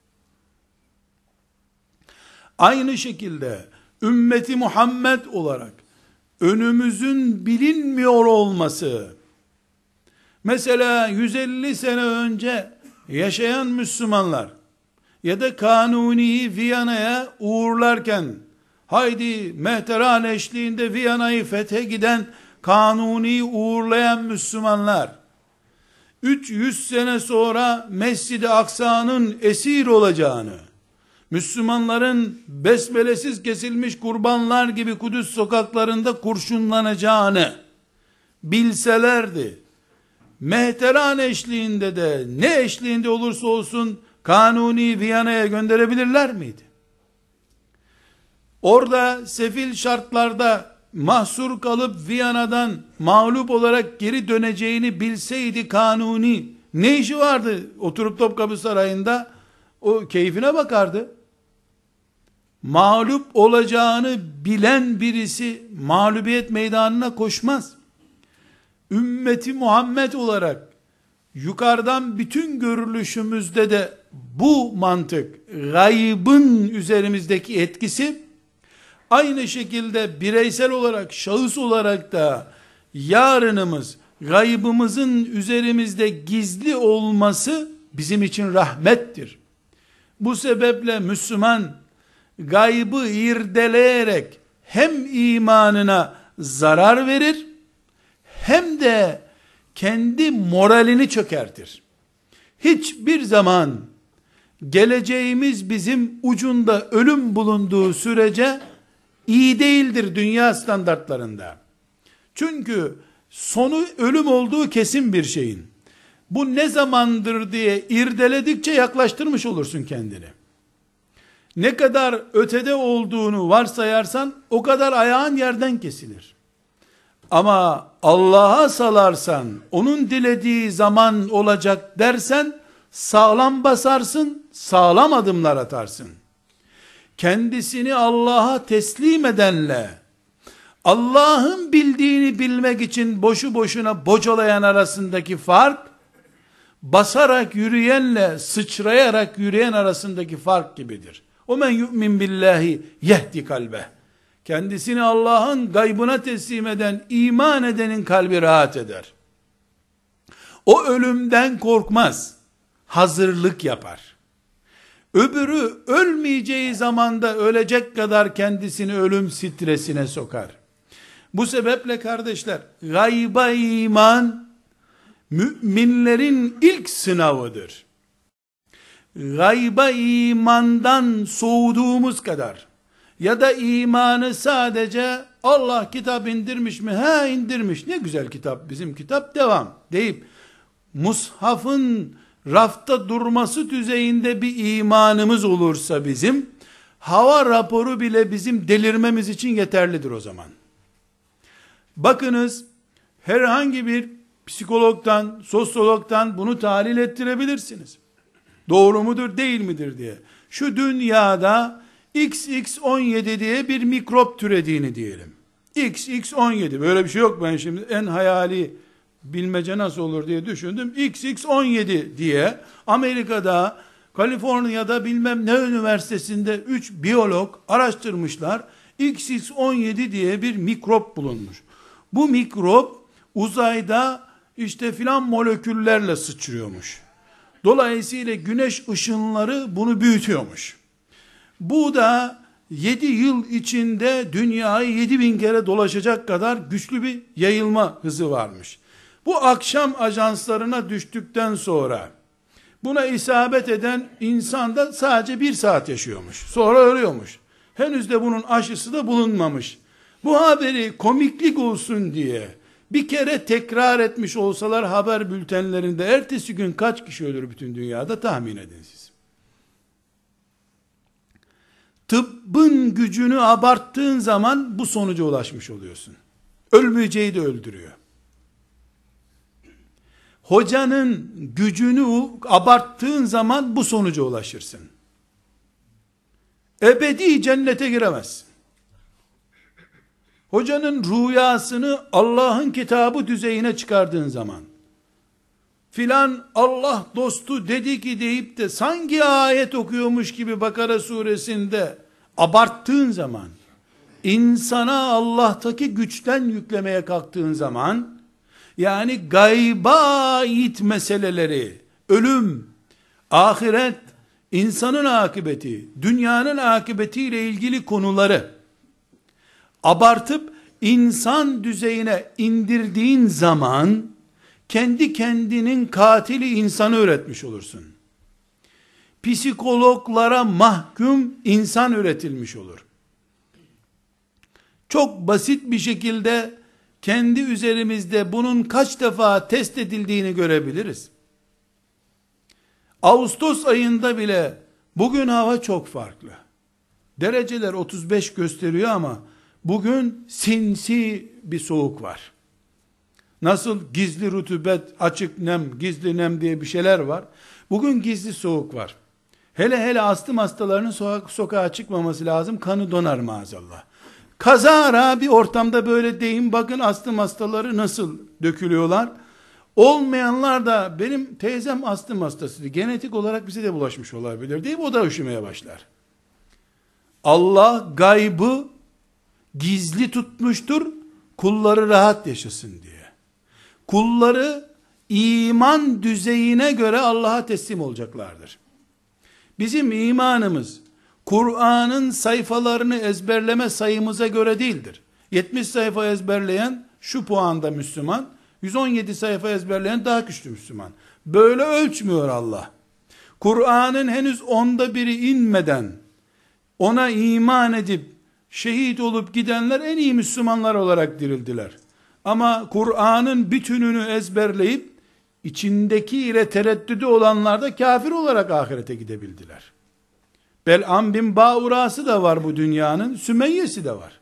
Aynı şekilde ümmeti Muhammed olarak önümüzün bilinmiyor olması, mesela yüz elli sene önce yaşayan Müslümanlar ya da Kanuni'yi Viyana'ya uğurlarken, haydi mehteran eşliğinde Viyana'yı fethe giden Kanuni'yi uğurlayan Müslümanlar, üç yüz sene sonra Mescid-i Aksa'nın esir olacağını, Müslümanların besmelesiz kesilmiş kurbanlar gibi Kudüs sokaklarında kurşunlanacağını bilselerdi, mehteran eşliğinde de ne eşliğinde olursa olsun Kanuni Viyana'ya gönderebilirler miydi? Orada sefil şartlarda mahsur kalıp Viyana'dan mağlup olarak geri döneceğini bilseydi Kanuni, ne işi vardı oturup Topkapı Sarayı'nda? O keyfine bakardı. Mağlup olacağını bilen birisi mağlubiyet meydanına koşmaz. Ümmeti Muhammed olarak yukarıdan bütün görülüşümüzde de bu mantık, gaybın üzerimizdeki etkisi, aynı şekilde bireysel olarak, şahıs olarak da yarınımız, gaybımızın üzerimizde gizli olması bizim için rahmettir. Bu sebeple Müslüman gaybı irdeleyerek hem imanına zarar verir, hem de kendi moralini çökertir. Hiçbir zaman geleceğimiz bizim ucunda ölüm bulunduğu sürece iyi değildir dünya standartlarında. Çünkü sonu ölüm olduğu kesin bir şeyin. Bu ne zamandır diye irdeledikçe yaklaştırmış olursun kendini. Ne kadar ötede olduğunu varsayarsan o kadar ayağın yerden kesilir. Ama Allah'a salarsan, onun dilediği zaman olacak dersen, sağlam basarsın, sağlam adımlar atarsın. Kendisini Allah'a teslim edenle, Allah'ın bildiğini bilmek için boşu boşuna bocalayan arasındaki fark, basarak yürüyenle sıçrayarak yürüyen arasındaki fark gibidir. O men yu'min billahi yehdi kalbe. Kendisini Allah'ın gaybına teslim eden, iman edenin kalbi rahat eder. O ölümden korkmaz. Hazırlık yapar. Öbürü ölmeyeceği zamanda ölecek kadar kendisini ölüm stresine sokar. Bu sebeple kardeşler, gayba iman müminlerin ilk sınavıdır. Gayba imandan soğuduğumuz kadar ya da imanı sadece Allah kitap indirmiş mi? Ha indirmiş. Ne güzel kitap, bizim kitap, devam deyip mushafın rafta durması düzeyinde bir imanımız olursa bizim, hava raporu bile bizim delirmemiz için yeterlidir o zaman. Bakınız, herhangi bir psikologdan, sosyologdan bunu tahlil ettirebilirsiniz. Doğru mudur, değil midir diye. Şu dünyada X X on yedi diye bir mikrop türediğini diyelim. X X on yedi, böyle bir şey yok, ben şimdi en hayali bilmece nasıl olur diye düşündüm. X X on yedi diye Amerika'da, Kaliforniya'da bilmem ne üniversitesinde üç biyolog araştırmışlar. X X on yedi diye bir mikrop bulunmuş. Bu mikrop uzayda işte filan moleküllerle sıçrıyormuş. Dolayısıyla güneş ışınları bunu büyütüyormuş. Bu da yedi yıl içinde dünyayı yedi bin kere dolaşacak kadar güçlü bir yayılma hızı varmış. Bu akşam ajanslarına düştükten sonra buna isabet eden insan da sadece bir saat yaşıyormuş. Sonra ölüyormuş. Henüz de bunun aşısı da bulunmamış. Bu haberi komiklik olsun diye bir kere tekrar etmiş olsalar haber bültenlerinde, ertesi gün kaç kişi ölür bütün dünyada tahmin edin siz. Tıbbın gücünü abarttığın zaman bu sonuca ulaşmış oluyorsun. Ölmeyeceği de öldürüyor. Hocanın gücünü abarttığın zaman bu sonuca ulaşırsın. Ebedi cennete giremezsin. Hocanın rüyasını Allah'ın kitabı düzeyine çıkardığın zaman, filan Allah dostu dedi ki deyip de sanki ayet okuyormuş gibi Bakara suresinde abarttığın zaman, insana Allah'taki güçten yüklemeye kalktığın zaman, yani gayba ait meseleleri, ölüm, ahiret, insanın akıbeti, dünyanın akıbetiyle ilgili konuları abartıp insan düzeyine indirdiğin zaman, kendi kendinin katili insanı üretmiş olursun. Psikologlara mahkum insan üretilmiş olur. Çok basit bir şekilde kendi üzerimizde bunun kaç defa test edildiğini görebiliriz. Ağustos ayında bile bugün hava çok farklı. Dereceler otuz beş gösteriyor ama bugün sinsi bir soğuk var. Nasıl gizli rutubet, açık nem, gizli nem diye bir şeyler var. Bugün gizli soğuk var. Hele hele astım hastalarının soka sokağa çıkmaması lazım. Kanı donar maazallah. Kazara bir ortamda böyle deyin, bakın astım hastaları nasıl dökülüyorlar. Olmayanlar da benim teyzem astım hastasıydı, genetik olarak bize de bulaşmış olabilir deyip o da üşümeye başlar. Allah gaybı gizli tutmuştur, kulları rahat yaşasın diye. Kulları iman düzeyine göre Allah'a teslim olacaklardır. Bizim imanımız Kur'an'ın sayfalarını ezberleme sayımıza göre değildir. yetmiş sayfa ezberleyen şu puanda Müslüman, yüz on yedi sayfa ezberleyen daha güçlü Müslüman. Böyle ölçmüyor Allah. Kur'an'ın henüz onda biri inmeden ona iman edip şehit olup gidenler en iyi Müslümanlar olarak dirildiler. Ama Kur'an'ın bütününü ezberleyip içindeki ile tereddüdü olanlar da kafir olarak ahirete gidebildiler. Bel'am bin Ba'urası da var bu dünyanın, Sümeyye'si de var.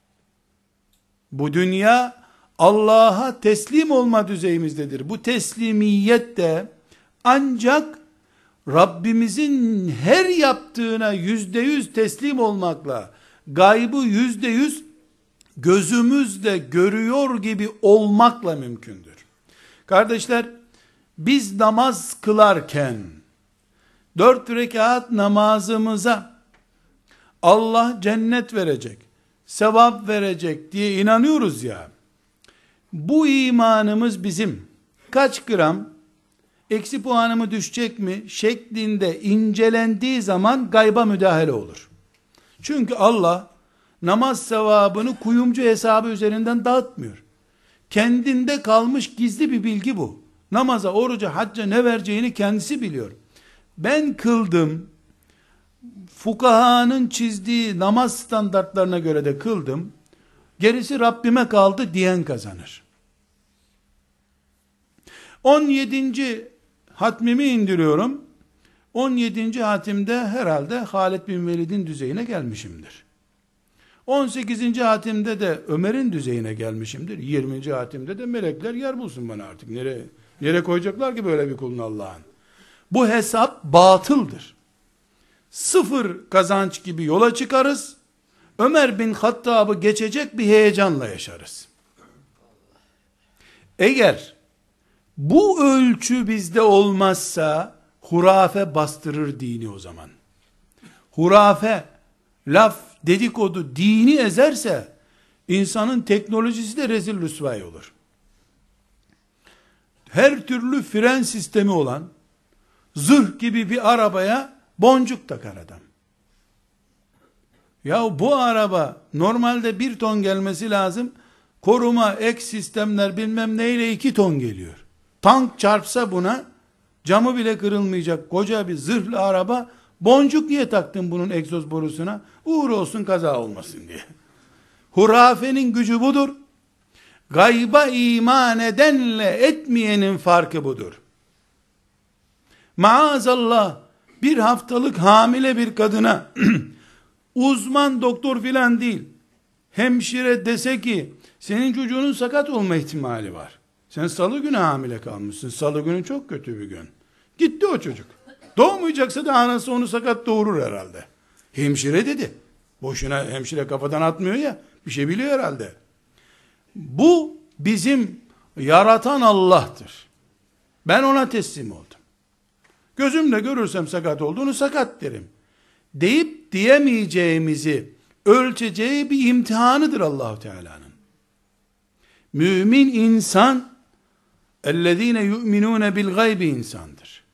Bu dünya Allah'a teslim olma düzeyimizdedir. Bu teslimiyet de ancak Rabbimizin her yaptığına yüzde yüz teslim olmakla, gaybı yüzde yüz gözümüzle görüyor gibi olmakla mümkündür. Kardeşler, biz namaz kılarken dört rekat namazımıza Allah cennet verecek, sevap verecek diye inanıyoruz ya, bu imanımız bizim kaç gram eksi puanımı düşecek mi şeklinde incelendiği zaman gayba müdahale olur. Çünkü Allah namaz sevabını kuyumcu hesabı üzerinden dağıtmıyor. Kendinde kalmış gizli bir bilgi bu. Namaza, oruca, hacca ne vereceğini kendisi biliyor. Ben kıldım, fukahanın çizdiği namaz standartlarına göre de kıldım, gerisi Rabbime kaldı diyen kazanır. on yedinci hatmimi indiriyorum. on yedinci hatimde herhalde Halid bin Velid'in düzeyine gelmişimdir. on sekizinci hatimde de Ömer'in düzeyine gelmişimdir. yirminci hatimde de melekler yer bulsun bana artık. Nereye, nereye koyacaklar ki böyle bir kulun Allah'ın? Bu hesap batıldır. Sıfır kazanç gibi yola çıkarız. Ömer bin Hattab'ı geçecek bir heyecanla yaşarız. Eğer bu ölçü bizde olmazsa hurafe bastırır dini o zaman. Hurafe, laf, dedikodu dini ezerse insanın teknolojisi de rezil rüsvay olur. Her türlü fren sistemi olan zırh gibi bir arabaya boncuk takar adam. Ya bu araba normalde bir ton gelmesi lazım. Koruma, ek sistemler bilmem neyle iki ton geliyor. Tank çarpsa buna camı bile kırılmayacak koca bir zırhlı araba, boncuk niye taktın bunun egzoz borusuna? Uğur olsun, kaza olmasın diye. Hurafenin gücü budur. Gayba iman edenle etmeyenin farkı budur. Maazallah bir haftalık hamile bir kadına uzman doktor filan değil, hemşire dese ki Senin çocuğunun sakat olma ihtimali var. Sen salı günü hamile kalmışsın. Salı günü çok kötü bir gün. Gitti o çocuk. Doğmayacaksa da anası onu sakat doğurur herhalde. Hemşire dedi. Boşuna hemşire kafadan atmıyor ya. Bir şey biliyor herhalde. Bu bizim yaratan Allah'tır. Ben ona teslim oldum. Gözümle görürsem sakat olduğunu sakat derim. Deyip diyemeyeceğimizi ölçeceği bir imtihanıdır Allah-u Teala'nın. Mümin insan اَلَّذ۪ينَ يُؤْمِنُونَ بِالْغَيْبِ insandır.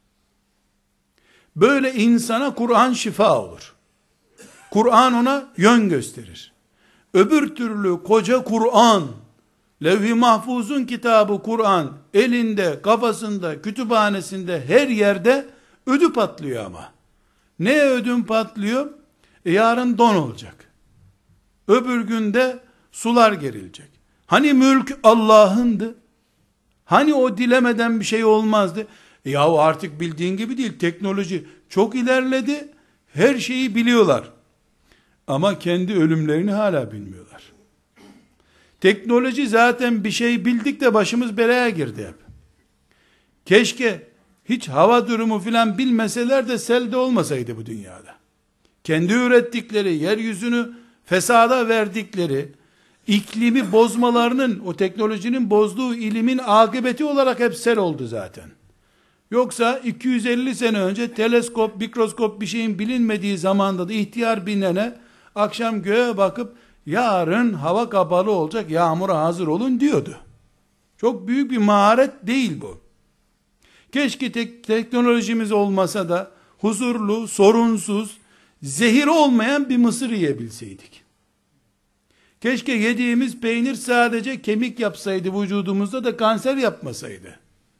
Böyle insana Kur'an şifa olur. Kur'an ona yön gösterir. Öbür türlü koca Kur'an, Levh-i Mahfuz'un kitabı Kur'an, elinde, kafasında, kütüphanesinde, her yerde ödü patlıyor ama. Ne ödüm patlıyor? E yarın don olacak. Öbür günde sular gerilecek. Hani mülk Allah'ındı? Hani o dilemeden bir şey olmazdı? E yahu artık bildiğin gibi değil. Teknoloji çok ilerledi. Her şeyi biliyorlar. Ama kendi ölümlerini hala bilmiyorlar. Teknoloji zaten bir şey bildik de başımız belaya girdi hep. Keşke hiç hava durumu filan bilmeseler de selde olmasaydı bu dünyada. Kendi ürettikleri, yeryüzünü fesada verdikleri, iklimi bozmalarının, o teknolojinin bozduğu ilimin akıbeti olarak hep sel oldu zaten. Yoksa iki yüz elli sene önce teleskop, mikroskop bir şeyin bilinmediği zamanda da ihtiyar binene akşam göğe bakıp yarın hava kapalı olacak, yağmura hazır olun diyordu. Çok büyük bir maharet değil bu. Keşke tek, teknolojimiz olmasa da huzurlu, sorunsuz, zehir olmayan bir mısır yiyebilseydik. Keşke yediğimiz peynir sadece kemik yapsaydı vücudumuzda da kanser yapmasaydı.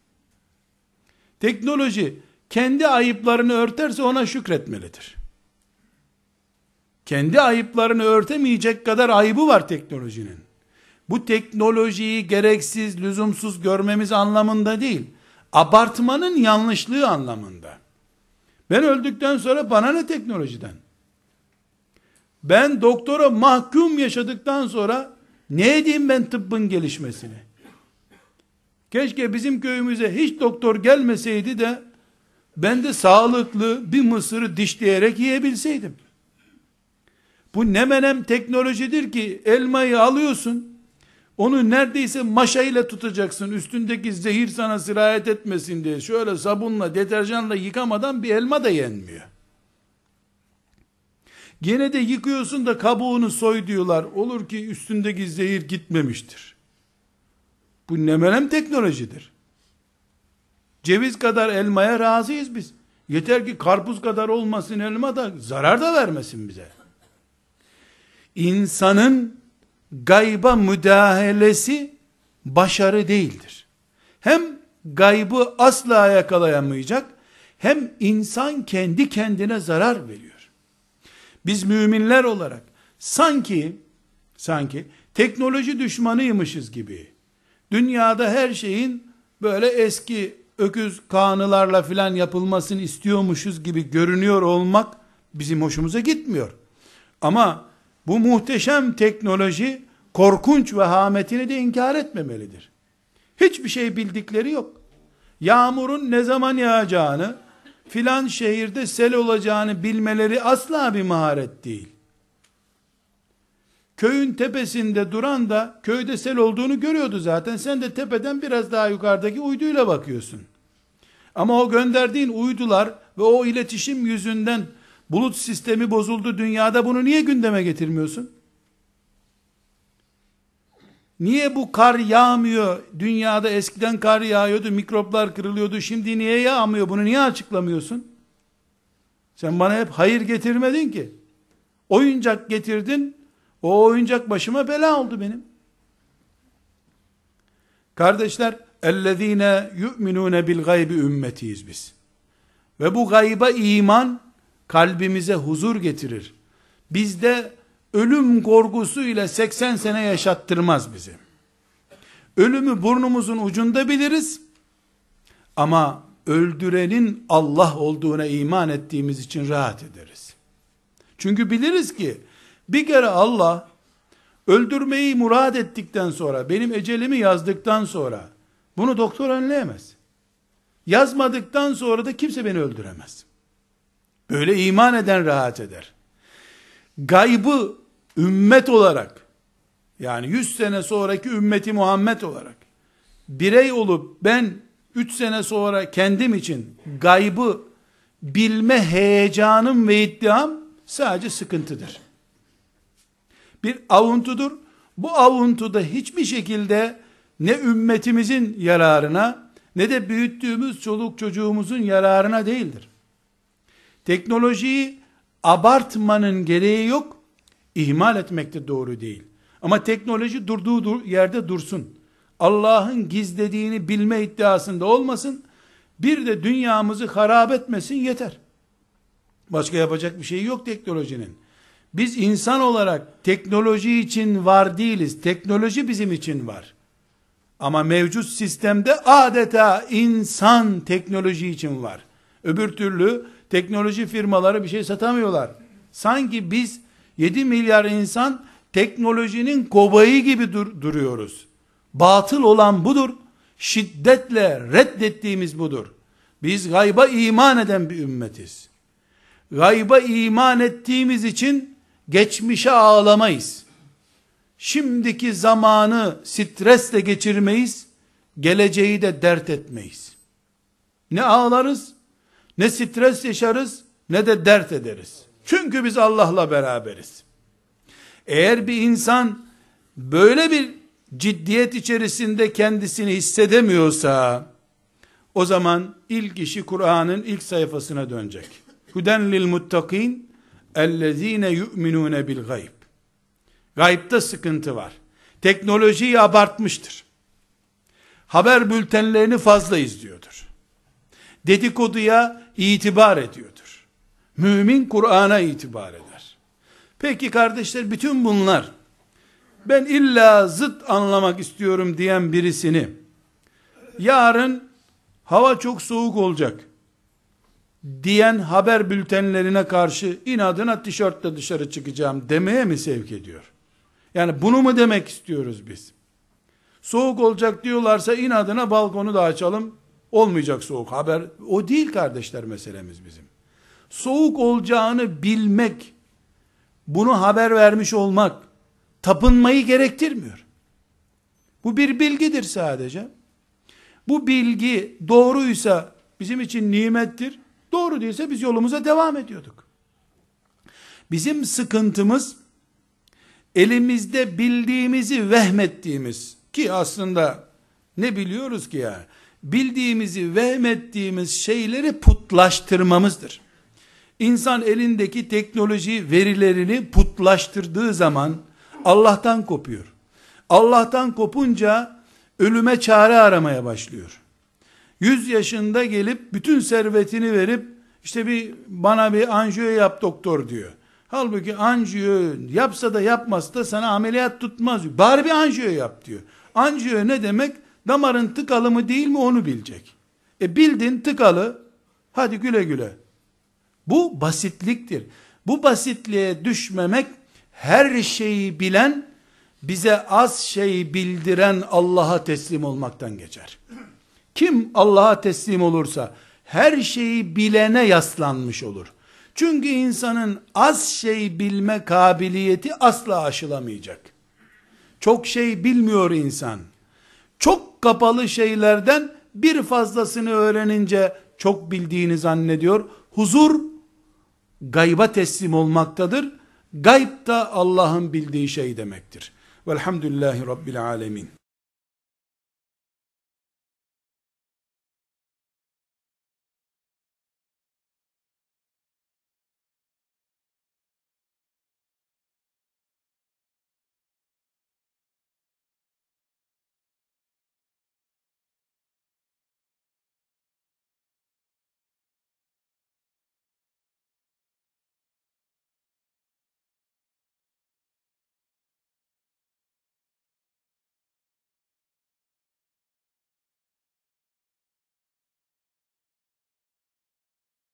Teknoloji kendi ayıplarını örterse ona şükretmelidir. Kendi ayıplarını örtemeyecek kadar ayıbı var teknolojinin. Bu teknolojiyi gereksiz, lüzumsuz görmemiz anlamında değil, abartmanın yanlışlığı anlamında. Ben öldükten sonra bana ne teknolojiden? Ben doktora mahkum yaşadıktan sonra ne edeyim ben tıbbın gelişmesini? Keşke bizim köyümüze hiç doktor gelmeseydi de ben de sağlıklı bir mısırı dişleyerek yiyebilseydim. Bu ne menem teknolojidir ki elmayı alıyorsun, onu neredeyse maşayla tutacaksın, üstündeki zehir sana sirayet etmesin diye. Şöyle sabunla, deterjanla yıkamadan bir elma da yenmiyor. Gene de yıkıyorsun da kabuğunu soy diyorlar. Olur ki üstündeki zehir gitmemiştir. Bu ne menem teknolojidir. Ceviz kadar elmaya razıyız biz. Yeter ki karpuz kadar olmasın elma da zarar da vermesin bize. İnsanın gayba müdahalesi başarı değildir. Hem gaybı asla yakalayamayacak, hem insan kendi kendine zarar veriyor. Biz müminler olarak sanki sanki teknoloji düşmanıymışız gibi, dünyada her şeyin böyle eski öküz kanılarla filan yapılmasını istiyormuşuz gibi görünüyor olmak bizim hoşumuza gitmiyor. Ama bu muhteşem teknoloji korkunç vehametini de inkar etmemelidir. Hiçbir şey bildikleri yok. Yağmurun ne zaman yağacağını, filan şehirde sel olacağını bilmeleri asla bir maharet değil. Köyün tepesinde duran da köyde sel olduğunu görüyordu zaten. Sen de tepeden biraz daha yukarıdaki uyduyla bakıyorsun. Ama o gönderdiğin uydular ve o iletişim yüzünden bulut sistemi bozuldu dünyada, bunu niye gündeme getirmiyorsun? Niye bu kar yağmıyor? Dünyada eskiden kar yağıyordu, mikroplar kırılıyordu. Şimdi niye yağmıyor? Bunu niye açıklamıyorsun? Sen bana hep hayır getirmedin ki. Oyuncak getirdin. O oyuncak başıma bela oldu benim. Kardeşler, اَلَّذ۪ينَ يُؤْمِنُونَ بِالْغَيْبِ ümmetiyiz biz. Ve bu gayba iman kalbimize huzur getirir. Bizde ölüm korkusuyla seksen sene yaşattırmaz bizi. Ölümü burnumuzun ucunda biliriz. Ama öldürenin Allah olduğuna iman ettiğimiz için rahat ederiz. Çünkü biliriz ki bir kere Allah öldürmeyi murad ettikten sonra, benim ecelimi yazdıktan sonra, bunu doktor önleyemez. Yazmadıktan sonra da kimse beni öldüremez. Böyle iman eden rahat eder. Gaybı ümmet olarak, yani yüz sene sonraki ümmeti Muhammed olarak, birey olup ben üç sene sonra kendim için gaybı bilme heyecanım ve iddiam sadece sıkıntıdır. Bir avuntudur. Bu avuntuda hiçbir şekilde ne ümmetimizin yararına ne de büyüttüğümüz çoluk çocuğumuzun yararına değildir. Teknolojiyi abartmanın gereği yok, ihmal etmek de doğru değil. Ama teknoloji durduğu yerde dursun. Allah'ın gizlediğini bilme iddiasında olmasın. Bir de dünyamızı harap etmesin, yeter. Başka yapacak bir şey yok teknolojinin. Biz insan olarak teknoloji için var değiliz. Teknoloji bizim için var. Ama mevcut sistemde adeta insan teknoloji için var. Öbür türlü teknoloji firmaları bir şey satamıyorlar. Sanki biz yedi milyar insan teknolojinin kobayı gibi dur duruyoruz. Batıl olan budur. Şiddetle reddettiğimiz budur. Biz gayba iman eden bir ümmetiz. Gayba iman ettiğimiz için geçmişe ağlamayız. Şimdiki zamanı stresle geçirmeyiz. Geleceği de dert etmeyiz. Ne ağlarız, ne stres yaşarız, ne de dert ederiz. Çünkü biz Allah'la beraberiz. Eğer bir insan böyle bir ciddiyet içerisinde kendisini hissedemiyorsa, o zaman ilk işi Kur'an'ın ilk sayfasına dönecek. Huden lil muttakin ellezine yu'minune bil gayb. Gaybta sıkıntı var. Teknolojiyi abartmıştır. Haber bültenlerini fazla izliyordur. Dedikoduya itibar ediyordur. Mümin Kur'an'a itibar eder. Peki kardeşler, bütün bunlar, ben illa zıt anlamak istiyorum diyen birisini, yarın hava çok soğuk olacak diyen haber bültenlerine karşı inadına tişörtle dışarı çıkacağım demeye mi sevk ediyor? Yani bunu mu demek istiyoruz biz? Soğuk olacak diyorlarsa inadına balkonu da açalım, olmayacak soğuk haber. O değil kardeşler meselemiz bizim. Soğuk olacağını bilmek, bunu haber vermiş olmak, tapınmayı gerektirmiyor. Bu bir bilgidir sadece. Bu bilgi doğruysa bizim için nimettir. Doğru değilse biz yolumuza devam ediyorduk. Bizim sıkıntımız elimizde bildiğimizi vehmettiğimiz, ki aslında ne biliyoruz ki ya? Bildiğimizi vehmettiğimiz şeyleri putlaştırmamızdır. İnsan elindeki teknoloji verilerini putlaştırdığı zaman Allah'tan kopuyor. Allah'tan kopunca ölüme çare aramaya başlıyor. yüz yaşında gelip bütün servetini verip işte bir bana bir anjiyo yap doktor diyor. Halbuki anjiyo yapsa da yapmasa da sana ameliyat tutmaz diyor. Bari bir anjiyo yap diyor. Anjiyo ne demek? Damarın tıkalı mı değil mi onu bilecek. E bildin tıkalı, hadi güle güle. Bu basitliktir. Bu basitliğe düşmemek, her şeyi bilen, bize az şey bildiren Allah'a teslim olmaktan geçer. Kim Allah'a teslim olursa, her şeyi bilene yaslanmış olur. Çünkü insanın az şey bilme kabiliyeti asla aşılamayacak. Çok şey bilmiyor insan. Çok kapalı şeylerden bir fazlasını öğrenince çok bildiğini zannediyor. Huzur, gayba teslim olmaktadır. Gayb da Allah'ın bildiği şey demektir. Velhamdülillahi Rabbil alemin.